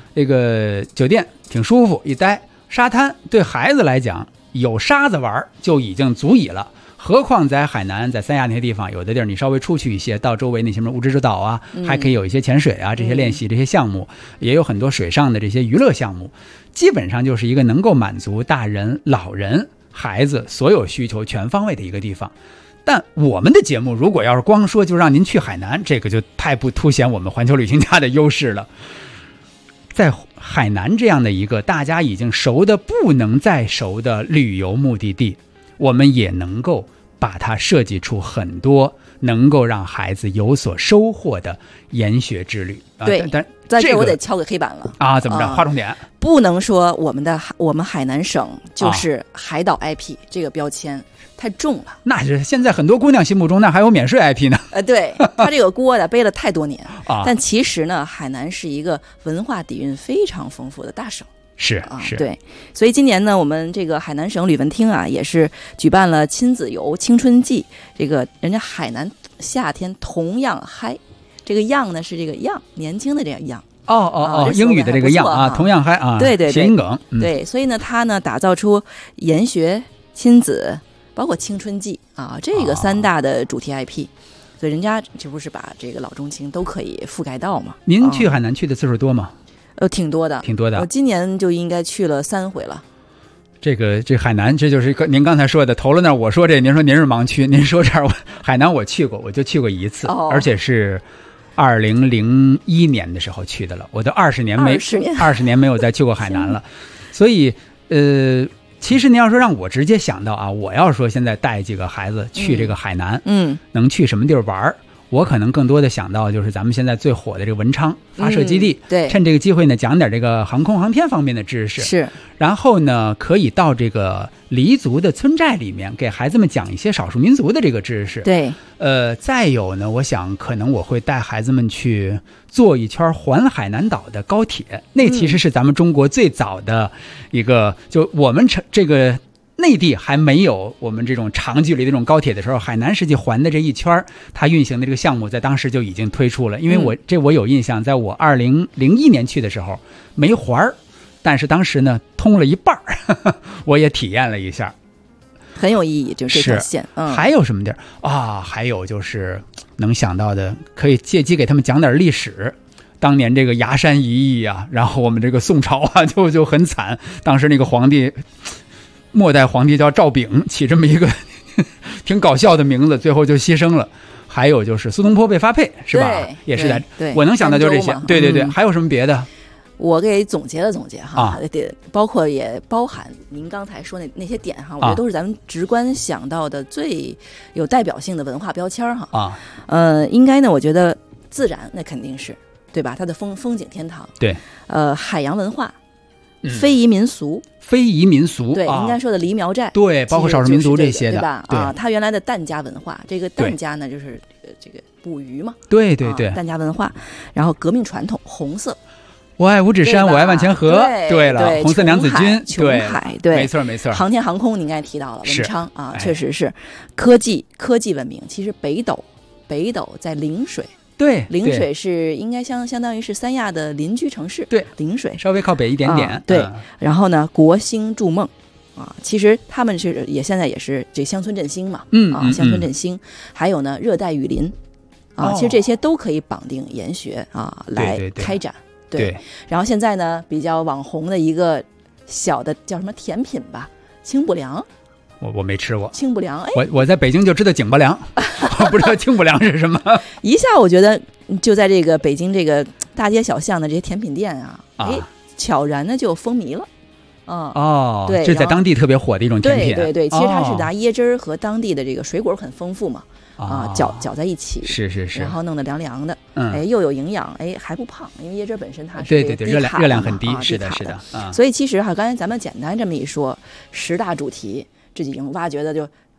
这个酒店挺舒服，一待沙滩对孩子来讲有沙子玩就已经足矣了。何况在海南，在三亚那些地方，有的地儿你稍微出去一些，到周围那些什么乌之岛啊，还可以有一些潜水啊这些练习这些项目，也有很多水上的这些娱乐项目，基本上就是一个能够满足大人、老人、孩子所有需求全方位的一个地方。但我们的节目如果要是光说就让您去海南，这个就太不凸显我们环球旅行家的优势了。在海南这样的一个大家已经熟的不能再熟的旅游目的地，我们也能够把它设计出很多能够让孩子有所收获的研学之旅。 对，但在这我得敲个黑板了啊！怎么着？划重点， 不能说我们海南省就是海岛 IP 这个标签太重了。 那是现在很多姑娘心目中那还有免税 IP 呢。 对，他这个锅的背了太多年但其实呢，海南是一个文化底蕴非常丰富的大省。 是， 对，所以今年呢，我们这个海南省旅文厅啊，也是举办了亲子游青春季，这个人家海南夏天同样嗨，这个样呢是这个样年轻的这样样。 英语的这个样啊，同样嗨啊， 对， 谐音梗。 对，所以呢，他呢打造出研学、亲子，包括青春季啊，这个3大的主题 IP，所以人家这不是把这个老中青都可以覆盖到吗？ 您去海南去的次数多吗？ 挺多的。我今年就应该去了3回了。 这海南，这就是您刚才说的投了那我说这，您说您是盲区，您说这儿海南我去过，我就去过一次，而且是2001年的时候去的了。我都20年没有再去过海南了，所以其实您要说让我直接想到啊，我要说现在带几个孩子去这个海南，能去什么地儿玩？我可能更多的想到就是咱们现在最火的这个文昌发射基地， 对， 趁这个机会呢讲点这个航空航天方面的知识， 是， 然后呢可以到这个黎族的村寨里面给孩子们讲一些少数民族的这个知识， 对， 再有呢，我想可能我会带孩子们去坐一圈环海南岛的高铁，那其实是咱们中国最早的一个，就我们这个内地还没有我们这种长距离的这种高铁的时候，海南实际环的这一圈它运行的这个项目在当时就已经推出了。因为我有印象，在我2001年去的时候没环，但是当时呢通了一半我也体验了一下， 很有意义，就是这条线。 还有什么地儿啊？还有就是能想到的，可以借机给他们讲点历史。当年这个崖山一役啊，然后我们这个宋朝啊就很惨，当时那个皇帝。末代皇帝叫赵昺，起这么一个挺搞笑的名字，最后就牺牲了。还有就是苏东坡被发配，是吧？也是在，我能想到就这些。对，还有什么别的？ 我给总结了总结哈，包括也包含您刚才说那些点哈，我觉得都是咱们直观想到的最有代表性的文化标签哈。应该呢，我觉得自然那肯定是对吧？它的风景天堂， 对， 海洋文化。非遗民俗，对，应该说的黎苗寨， 对，包括少数民族这些的， 对吧？它原来的疍家文化，这个疍家呢，就是这个捕鱼嘛， 对， 疍家文化，然后革命传统，红色， 我爱五指山，我爱万钱河，对了，红色娘子军， 琼海，对， 没错， 航天航空，你刚才提到了文昌啊，确实是科技文明。其实北斗在陵水。 对， 陵水是应该相当于是三亚的邻居城市。 对， 陵水稍微靠北一点点。 对，然后呢，国兴筑梦啊，其实他们是现在也是这乡村振兴嘛。乡村振兴，还有呢，热带雨林啊，其实这些都可以绑定研学啊来开展。对，然后现在呢，比较网红的一个小的叫什么甜品吧，清补凉。 我没吃过清补凉， 我在北京就知道井柏凉，我不知道清补凉是什么。 一下我觉得就在这个北京这个大街小巷的这些甜品店啊，悄然的就风靡了。对， 这在当地特别火的一种甜品。 对，其实它是拿椰汁儿和当地的这个水果很丰富嘛，搅在一起， 是， 然后弄得凉凉的，又有营养，还不胖，因为椰汁本身它是对热量很低，是的， 所以其实刚才咱们简单这么一说，10大主题。这已经挖掘的就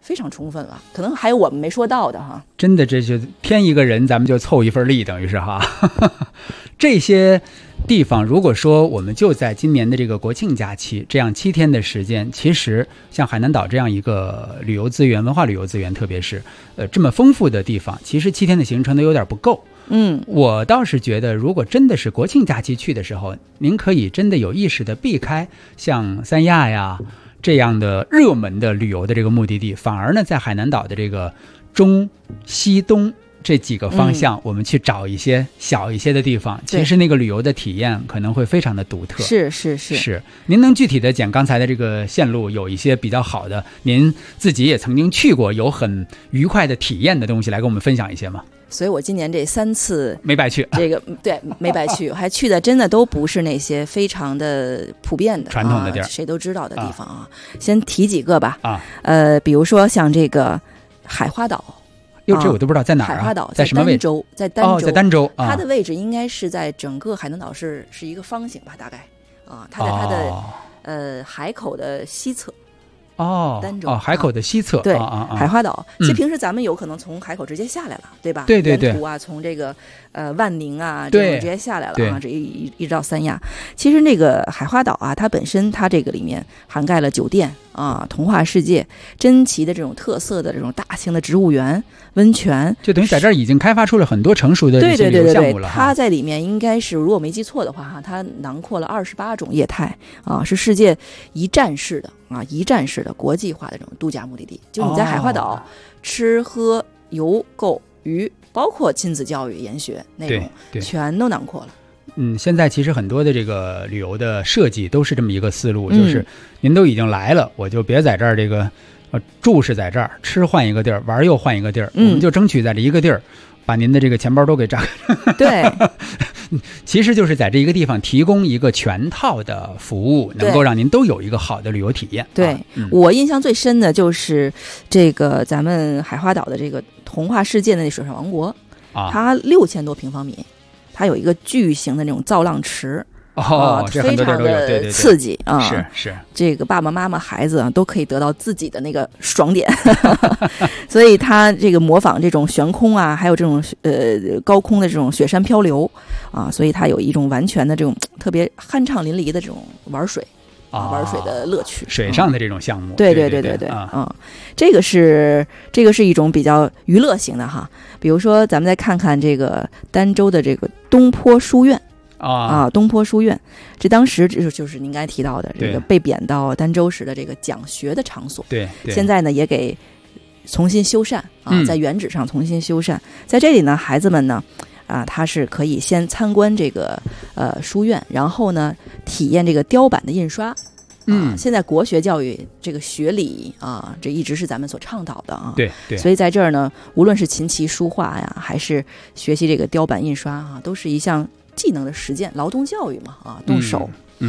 非常充分了，可能还有我们没说到的哈。 真的，这就添一个人，咱们就凑一份力，等于是哈。这些地方，如果说我们就在今年的这个国庆假期这样7天的时间，其实像海南岛这样一个旅游资源、文化旅游资源，特别是这么丰富的地方，其实7天的行程都有点不够。我倒是觉得，如果真的是国庆假期去的时候，您可以真的有意识的避开像三亚呀这样的热门的旅游的这个目的地，反而呢，在海南岛的这个中西东这几个方向，我们去找一些小一些的地方，其实那个旅游的体验可能会非常的独特。是。您能具体的讲刚才的这个线路有一些比较好的，您自己也曾经去过有很愉快的体验的东西来跟我们分享一些吗？ 所以我今年这3次没白去， 这个对没白去，还去的真的都不是那些非常的普遍的传统的地儿， 谁都知道的地方啊。先提几个吧比如说像这个海花岛。 这我都不知道在哪儿海花岛在什么位置？ 在儋州。 在儋州， 它的位置应该是在整个海南岛是一个方形吧，大概它在它的海口的西侧。儋州海口的西侧， 对海花岛。其实平时咱们有可能从海口直接下来了，对吧？ 对沿途从这个万宁这种直接下来了这一直到三亚。其实那个海花岛它本身它这个里面涵盖了酒店童话世界、珍奇的这种特色的这种大型的植物园、温泉， 就等于在这儿已经开发出了很多成熟的这些旅游项目了。 它在里面应该是，如果没记错的话它囊括了28种业态是世界一站式的国际化的这种度假目的地。就你在海花岛吃喝游购娱，包括亲子教育研学内容全都囊括了。 现在其实很多的这个旅游的设计都是这么一个思路，就是您都已经来了，我就别在这儿这个住是在这儿，吃换一个地儿，玩又换一个地儿，我们就争取在这一个地儿把您的这个钱包都给扎。 对， 其实就是在这一个地方提供一个全套的服务，能够让您都有一个好的旅游体验。 对，我印象最深的就是这个咱们海花岛的这个童话世界的那水上王国它6000多平方米。它有一个巨型的那种造浪池非常的刺激是这个爸爸妈妈孩子都可以得到自己的那个爽点。所以它这个模仿这种悬空还有这种高空的这种雪山漂流所以它有一种完全的这种特别酣畅淋漓的这种玩水的乐趣， 水上的这种项目。 对这个是一种比较娱乐型的哈。比如说咱们再看看这个儋州的这个东坡书院东坡书院，这当时就是您刚才提到的这个被贬到儋州时的这个讲学的场所。 对， 现在呢也给重新修缮在原址上重新修缮。在这里呢，孩子们呢他是可以先参观这个书院，然后呢体验这个雕版的印刷。现在国学教育这个学理这一直是咱们所倡导的对， 所以在这儿呢，无论是琴棋书画呀，还是学习这个雕版印刷都是一项技能的实践，劳动教育嘛动手。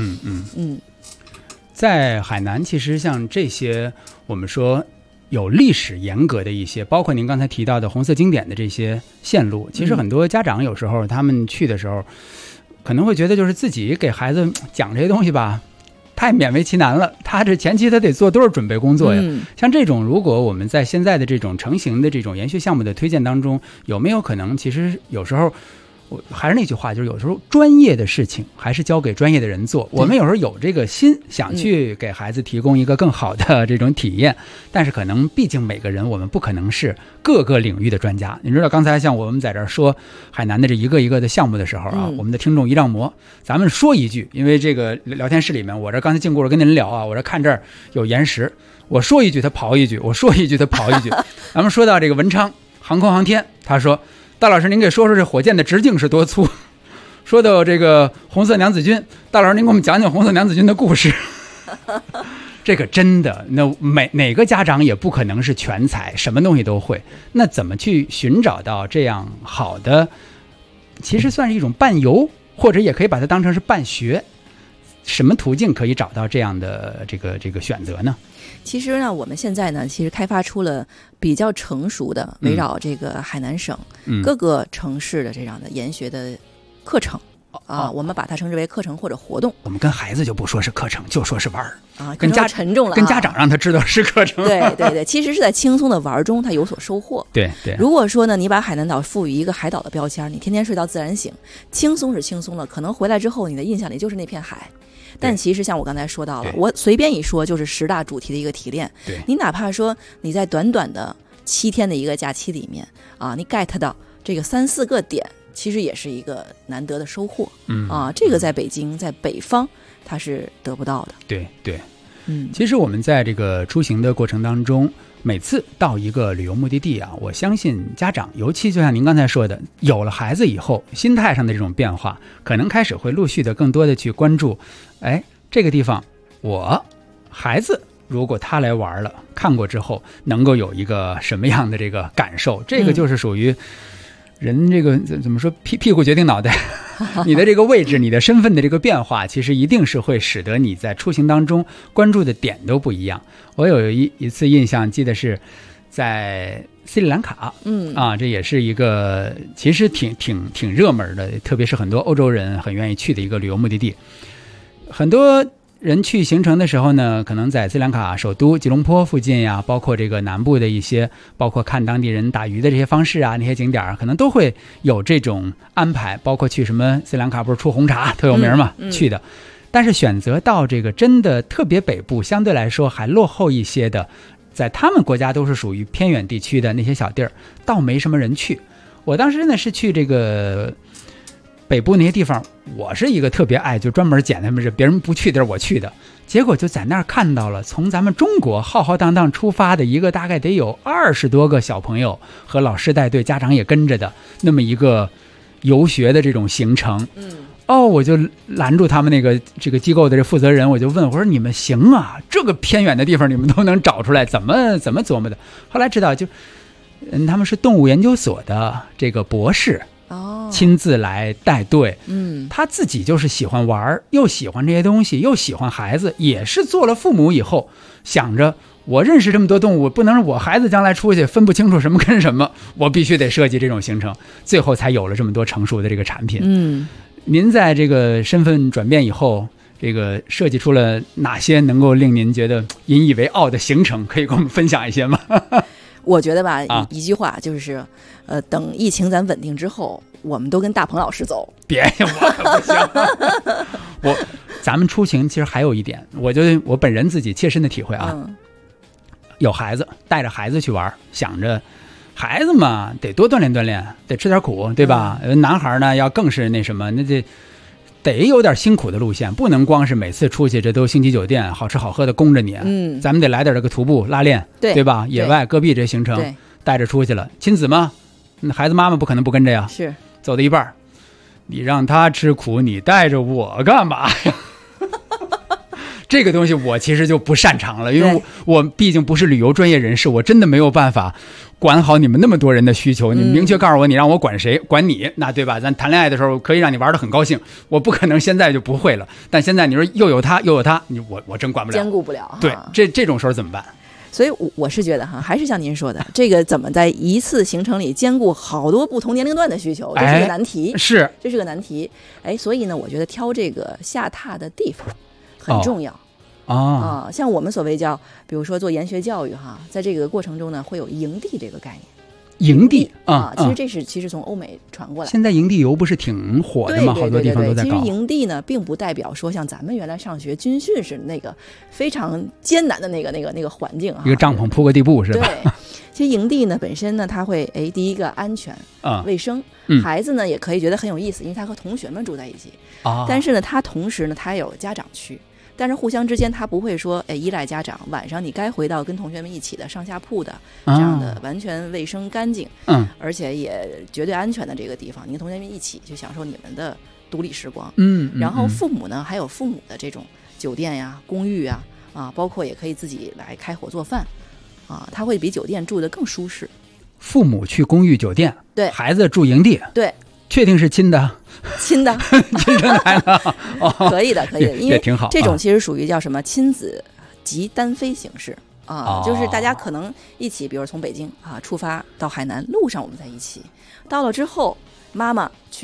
在海南，其实像这些我们说有历史严格的一些，包括您刚才提到的红色经典的这些线路，其实很多家长有时候他们去的时候可能会觉得，就是自己给孩子讲这些东西吧太勉为其难了，他这前期他得做多少准备工作呀？像这种，如果我们在现在的这种成型的这种研学项目的推荐当中，有没有可能其实有时候我还是那句话，就是有时候专业的事情还是交给专业的人做。我们有时候有这个心想去给孩子提供一个更好的这种体验，但是可能毕竟每个人我们不可能是各个领域的专家。你知道刚才像我们在这儿说海南的这一个一个的项目的时候我们的听众一丈魔，咱们说一句，因为这个聊天室里面我这刚才进过来跟您聊我这看这儿有岩石，我说一句他刨一句，我说一句他刨一句。咱们说到这个文昌航空航天，他说大老师您给说说这火箭的直径是多粗。说到这个红色娘子军，大老师您给我们讲讲红色娘子军的故事。这个真的，那哪个家长也不可能是全才，什么东西都会，那怎么去寻找到这样好的，其实算是一种伴游，或者也可以把它当成是伴学，什么途径可以找到这样的这个选择呢？ 其实呢，我们现在呢，其实开发出了比较成熟的围绕这个海南省各个城市的这样的研学的课程我们把它称之为课程或者活动。 我们跟孩子就不说是课程，就说是玩儿啊， 跟家沉重了， 跟家长让他知道是课程。 对，其实是在轻松的玩中，他有所收获。 对。 如果说呢，你把海南岛赋予一个海岛的标签，你天天睡到自然醒，轻松是轻松了，可能回来之后你的印象里就是那片海。但其实像我刚才说到了，我随便一说就是10大主题的一个提炼。 对， 你哪怕说你在短短的7天的一个假期里面啊，你 get 到这个3、4个点，其实也是一个难得的收获。这个在北京，在北方它是得不到的。 对，其实我们在这个出行的过程当中，每次到一个旅游目的地啊，我相信家长，尤其就像您刚才说的，有了孩子以后，心态上的这种变化，可能开始会陆续的更多的去关注，这个地方我孩子如果他来玩了，看过之后能够有一个什么样的这个感受，这个就是属于人这个怎么说，屁股决定脑袋你的这个位置，你的身份的这个变化，其实一定是会使得你在出行当中关注的点都不一样。我有一次印象，记得是在斯里兰卡，这也是一个其实挺热门的，特别是很多欧洲人很愿意去的一个旅游目的地。很多人去行程的时候呢，可能在斯里兰卡首都吉隆坡附近呀，包括这个南部的一些，包括看当地人打鱼的这些方式啊，那些景点可能都会有这种安排，包括去什么斯里兰卡不是出红茶特有名嘛，去的。但是选择到这个真的特别北部，相对来说还落后一些的，在他们国家都是属于偏远地区的那些小地儿，倒没什么人去。我当时呢是去这个北部那些地方，我是一个特别爱就专门捡他们别人不去的地儿我去的，结果就在那儿看到了从咱们中国浩浩荡荡出发的一个大概得有20多个小朋友和老师带队，家长也跟着的那么一个游学的这种行程。我就拦住他们那个这个机构的这负责人，我就问，我说你们行啊，这个偏远的地方你们都能找出来，怎么琢磨的？后来知道就他们是动物研究所的这个博士亲自来带队。他自己就是喜欢玩，又喜欢这些东西，又喜欢孩子，也是做了父母以后想着我认识这么多动物，不能让我孩子将来出去分不清楚什么跟什么，我必须得设计这种行程，最后才有了这么多成熟的这个产品。您在这个身份转变以后，这个设计出了哪些能够令您觉得引以为傲的行程，可以跟我们分享一些吗？ 我觉得吧，一句话就是，等疫情咱稳定之后，我们都跟大鹏老师走。 别，我可不行。咱们出行其实还有一点，我本人自己切身的体会啊，有孩子，带着孩子去玩，想着孩子嘛得多锻炼锻炼，得吃点苦，对吧？男孩呢要更是那什么，那得有点辛苦的路线，不能光是每次出去这都星级酒店好吃好喝的供着你。咱们得来点这个徒步拉练，对吧？野外戈壁这行程带着出去了，亲子嘛，孩子妈妈不可能不跟着呀。 是走到一半，你让他吃苦，你带着我干嘛呀？这个东西我其实就不擅长了，因为我毕竟不是旅游专业人士，我真的没有办法管好你们那么多人的需求。你明确告诉我你让我管谁，管你，那对吧？咱谈恋爱的时候可以让你玩得很高兴，我不可能现在就不会了。但现在你说又有他，我真管不了， 兼顾不了。 对，这种时候怎么办？ 所以我是觉得还是像您说的，这个怎么在一次行程里兼顾好多不同年龄段的需求，这是个难题。这是个难题。所以呢，我觉得挑这个下榻的地方很重要。像我们所谓叫，比如说做研学教育在这个过程中呢，会有营地这个概念。营地其实这是其实从欧美传过来。现在营地游不是挺火的吗？好多地方都在搞。其实营地呢，并不代表说像咱们原来上学军训是那个非常艰难的那个环境一个帐篷铺个地布是吧？ 对。其实营地呢本身呢，它会第一个安全卫生，孩子呢也可以觉得很有意思，因为他和同学们住在一起。但是呢，他同时呢，他有家长区。但是互相之间他不会说依赖家长，晚上你该回到跟同学们一起的上下铺的这样的完全卫生干净而且也绝对安全的这个地方，你跟同学们一起去享受你们的独立时光。然后父母呢还有父母的这种酒店呀公寓呀包括也可以自己来开火做饭他会比酒店住得更舒适。 父母去公寓酒店， 对， 孩子住营地， 对， 确定是亲的亲生孩子可以的，因为挺好。 这种其实属于叫什么亲子及单飞形式就是大家可能一起，比如从北京出发到海南，路上我们在一起，到了之后妈妈去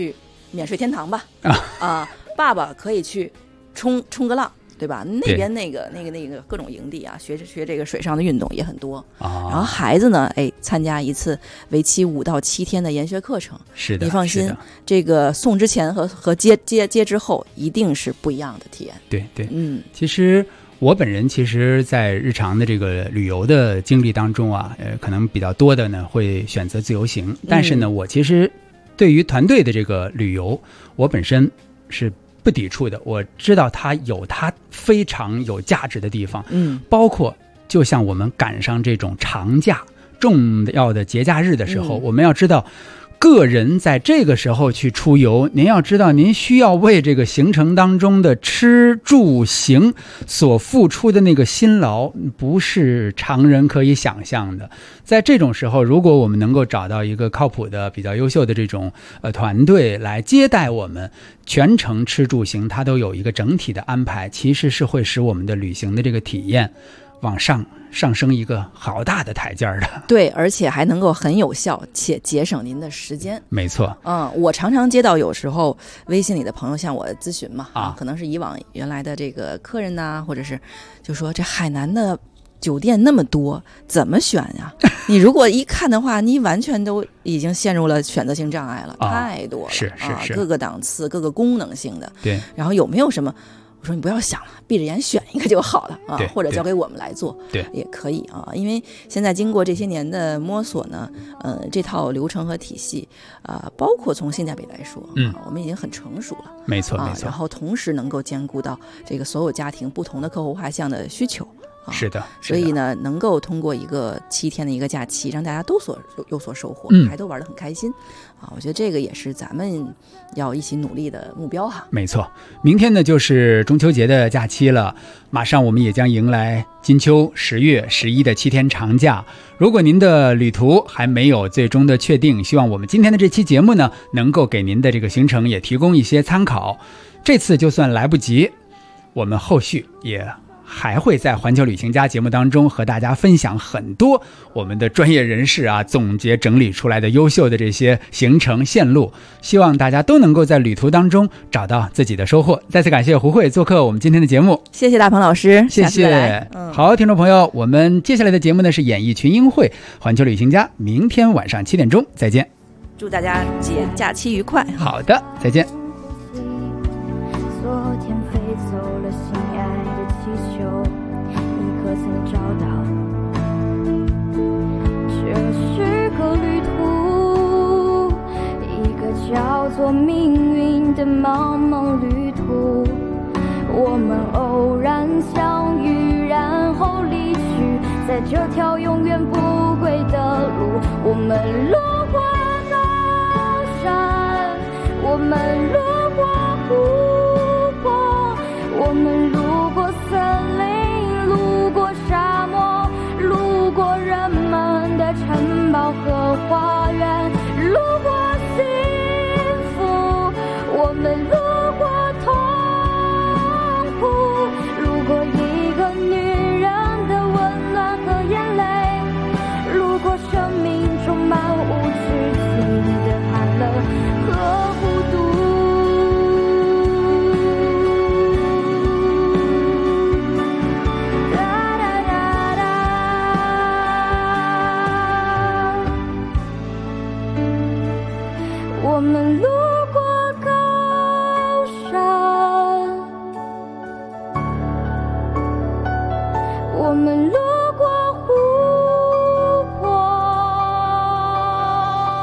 免税天堂吧，爸爸可以去冲个浪。对吧？那边那个各种营地啊，学这个水上的运动也很多。然后孩子呢，参加一次为期5到7天的研学课程。 是的， 你放心，这个送之前和接之后一定是不一样的体验。 对，其实我本人在日常的这个旅游的经历当中啊，可能比较多的呢会选择自由行，但是呢，我其实对于团队的这个旅游，我本身是不抵触的，我知道它有它非常有价值的地方，包括就像我们赶上这种长假重要的节假日的时候，我们要知道个人在这个时候去出游，您要知道您需要为这个行程当中的吃住行所付出的那个辛劳不是常人可以想象的。在这种时候，如果我们能够找到一个靠谱的比较优秀的这种团队来接待我们，全程吃住行它都有一个整体的安排，其实是会使我们的旅行的这个体验往上升一个好大的台阶的。 对，而且还能够很有效且节省您的时间。 没错。 我常常接到有时候微信里的朋友向我咨询嘛，可能是以往原来的这个客人呐，或者是就说这海南的酒店那么多，怎么选呀？你如果一看的话，你完全都已经陷入了选择性障碍了，太多了。 是， 各个档次、各个功能性的。 对。 然后有没有什么？我说你不要想了，闭着眼选一个就好了啊，或者交给我们来做，也可以啊。因为现在经过这些年的摸索呢，这套流程和体系包括从性价比来说，我们已经很成熟了。 没错。 然后同时能够兼顾到这个所有家庭不同的客户画像的需求。 是的。 所以呢，能够通过一个7天的一个假期，让大家都有所收获，还都玩得很开心我觉得这个也是咱们要一起努力的目标哈。 没错，明天呢就是中秋节的假期了，马上我们也将迎来金秋10月11的7天长假。如果您的旅途还没有最终的确定，希望我们今天的这期节目呢，能够给您的这个行程也提供一些参考。这次就算来不及，我们后续也还会在环球旅行家节目当中和大家分享很多我们的专业人士总结整理出来的优秀的这些行程线路，希望大家都能够在旅途当中找到自己的收获。再次感谢胡慧做客我们今天的节目。 谢谢大鹏老师， 谢谢。好，听众朋友，我们接下来的节目呢是演艺群英会环球旅行家，明天晚上7点钟再见。 祝大家假期愉快。 好的，再见。 昨天飞走了心爱的气球，你可曾找到？这是个旅途，一个叫做命运的茫茫旅途。我们偶然相遇，然后离去，在这条永远不归的路。我们路过高山，我们路过湖泊，我们路过森林，路过沙漠，路过人们的城堡和花园，路过幸福，我们路过痛苦，路过一个女人的温暖和眼泪，路过生命充满无止境的寒冷和孤独。我们路过高山，我们路过湖泊。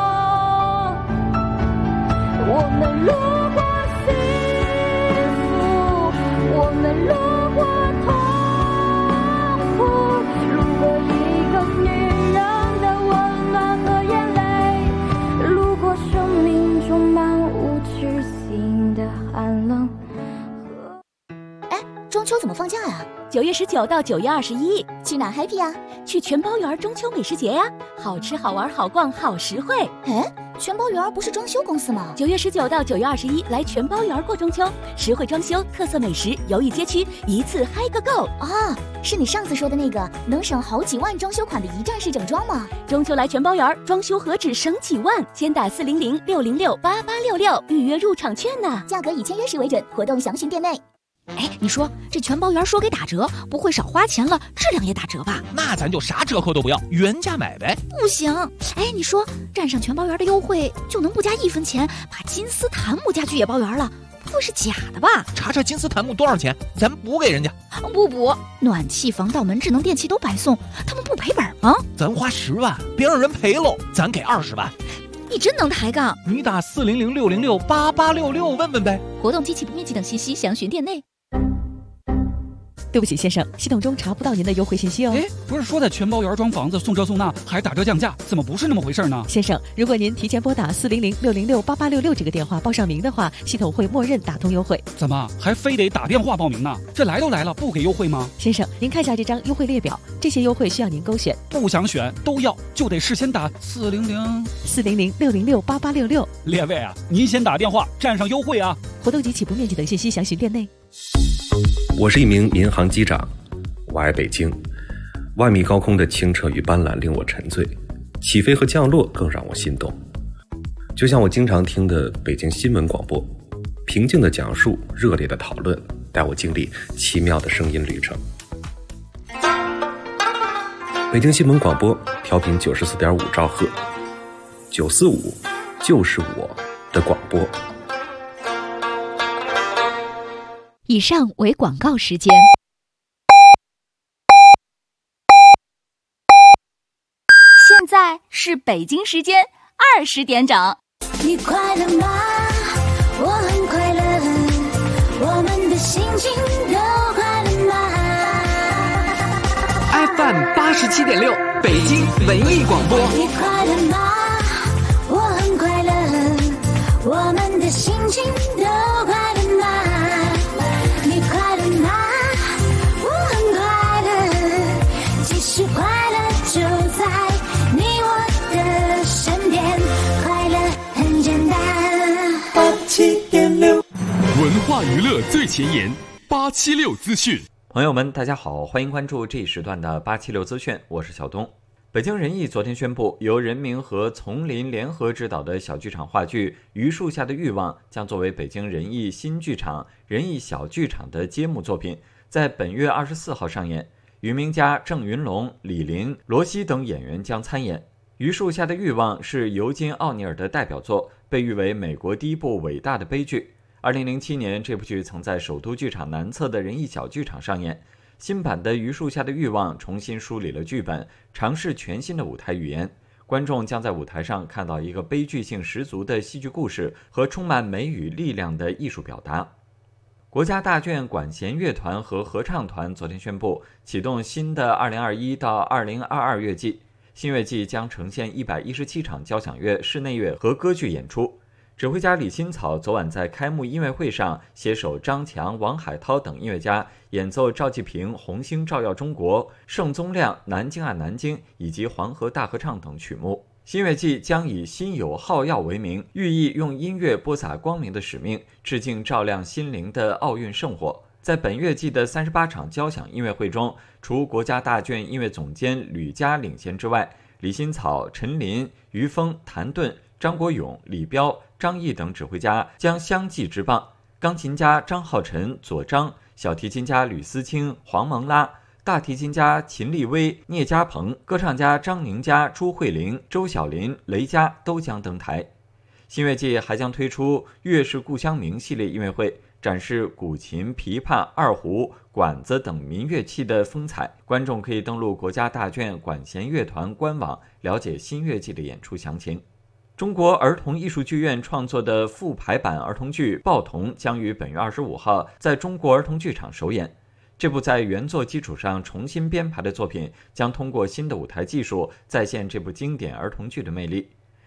9月19到9月21。 去哪 happy 啊？ 去全包园中秋美食节呀，好吃好玩好逛好实惠。 哎，全包园不是装修公司吗 ？9月19到9月21来全包园过中秋，实惠装修，特色美食，游艺街区，一次嗨个够啊！是你上次说的那个能省好几万装修款的一站式整装吗？ 中秋来全包园，装修何止省几万？先打400-606-8866预约入场券呢， 价格以签约时为准，活动详询店内。 哎，你说这全包园说给打折，不会少花钱了，质量也打折吧？ 那咱就啥折扣都不要，原价买呗。 不行，哎，你说站上全包园的优惠就能不加1分钱，把金丝檀木家具也包圆了，不会是假的吧？ 查查金丝檀木多少钱，咱补给人家。 不补，暖气、防盗门、智能电器都白送，他们不赔本吗？ 咱花10万，别让人赔喽，咱给20万。 你真能抬杠！ 你打400-606-8866问问呗。 活动机器不面积等信息详询店内。 对不起，先生，系统中查不到您的优惠信息哦。 哎，不是说在全包园装房子送这送那，还打折降价，怎么不是那么回事呢？ 先生，如果您提前拨打400-606-8866这个电话报上名的话，系统会默认打通优惠。 怎么还非得打电话报名呢？这来都来了，不给优惠吗？ 先生，您看一下这张优惠列表，这些优惠需要您勾选。 不想选都要，就得事先打 400-606-8866。 列位啊，您先打电话占上优惠啊！ 活动及起步面积等信息详询店内。 我是一名民航机长，我爱北京。万米高空的清澈与斑斓令我沉醉，起飞和降落更让我心动。就像我经常听的北京新闻广播，平静的讲述，热烈的讨论，带我经历奇妙的声音旅程。北京新闻广播调频94.5兆赫，945就是我的广播。 以上为广告时间。 现在是北京时间20点整。 你快乐吗？我很快乐，我们的心情都快乐吗 ？FM 87.6，北京文艺广播。 你快乐吗？我很快乐，我们的心情都快乐吗？你快乐吗？我很快乐，其实快乐就在你我的身边，快乐很简单。87.6， 文化娱乐最前沿，876资讯。 朋友们，大家好，欢迎关注这一时段的876资讯，我是小东。北京人艺昨天宣布，由人民和丛林联合执导的小剧场话剧《榆树下的欲望》将作为北京人艺新剧场人艺小剧场的揭幕作品，在本月24号上演。于明佳、郑云龙、李林、罗西等演员将参演。《榆树下的欲望》是尤金·奥尼尔的代表作，被誉为美国第一部伟大的悲剧。2007年，这部剧曾在首都剧场南侧的人艺小剧场上演。新版的《榆树下的欲望》重新梳理了剧本，尝试全新的舞台语言，观众将在舞台上看到一个悲剧性十足的戏剧故事和充满美与力量的艺术表达。国家大剧管弦乐团和合唱团昨天宣布启动新的2021到2022乐季，新乐季将呈现117场交响乐、室内乐和歌剧演出。指挥家李新草昨晚在开幕音乐会上携手张强、王海涛等音乐家演奏赵季平《红星照耀中国》、盛宗亮《南京啊南京》以及黄河大合唱等曲目。新乐季将以心有好药为名，寓意用音乐播撒光明的使命，致敬照亮心灵的奥运圣火。在本乐季的38场交响音乐会中，除国家大剧音乐总监吕嘉领衔之外，李新草、陈琳、于峰、谭盾、张国勇、李彪、张毅等指挥家将相继执棒，钢琴家张浩辰、左章，小提琴家吕思清、黄蒙拉，大提琴家秦立威、聂家鹏，歌唱家张宁佳、朱慧玲、周晓林、雷佳都将登台。新乐季还将推出《乐是故乡明》系列音乐会，展示古琴、琵琶、二胡、管子等民乐器的风采。观众可以登录国家大剧管弦乐团官网，了解新乐季的演出详情。中国儿童艺术剧院创作的复排版儿童剧《报童》将于本月25号在中国儿童剧场首演。这部在原作基础上重新编排的作品，将通过新的舞台技术再现这部经典儿童剧的魅力。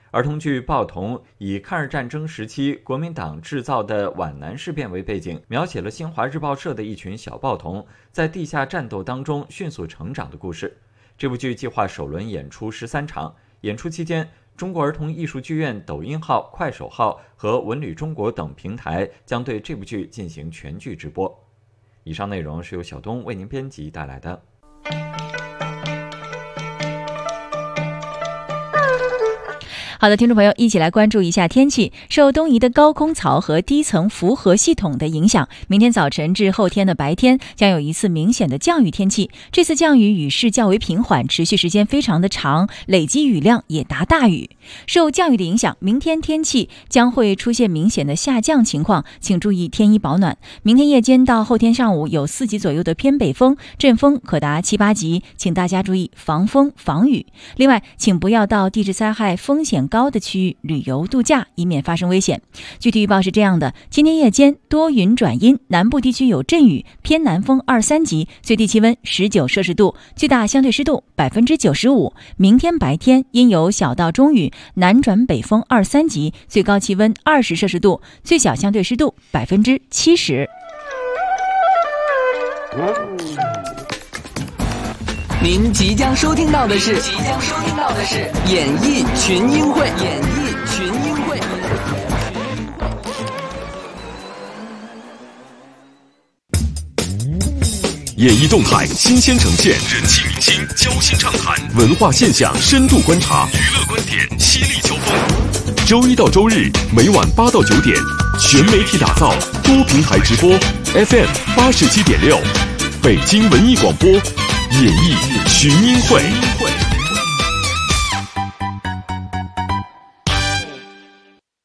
儿童剧《报童》以抗日战争时期国民党制造的皖南事变为背景，描写了新华日报社的一群小报童在地下战斗当中迅速成长的故事。这部剧计划首轮演出13场，演出期间，中国儿童艺术剧院抖音号、快手号和文旅中国等平台将对这部剧进行全剧直播。以上内容是由小东为您编辑带来的。 好的，听众朋友，一起来关注一下天气。受东移的高空槽和低层符合系统的影响，明天早晨至后天的白天将有一次明显的降雨天气。这次降雨雨势较为平缓，持续时间非常的长，累积雨量也达大雨。受降雨的影响，明天天气将会出现明显的下降情况，请注意添衣保暖。明天夜间到后天上午有4级左右的偏北风，阵风可达7、8级，请大家注意防风防雨。另外，请不要到地质灾害风险高的区域旅游度假，以免发生危险。具体预报是这样的：今天夜间多云转阴，南部地区有阵雨，偏南风2、3级，最低气温19摄氏度，最大相对湿度95%。明天白天阴有小到中雨，南转北风2、3级，最高气温20摄氏度，最小相对湿度70%。 您即将收听到的是演艺群英会。 演艺动态新鲜呈现，人气明星交心畅谈，文化现象深度观察，娱乐观点犀利交锋。周一到周日每晚8到9点，全媒体打造，多平台直播 ，FM 87.6，北京文艺广播，演艺群英会。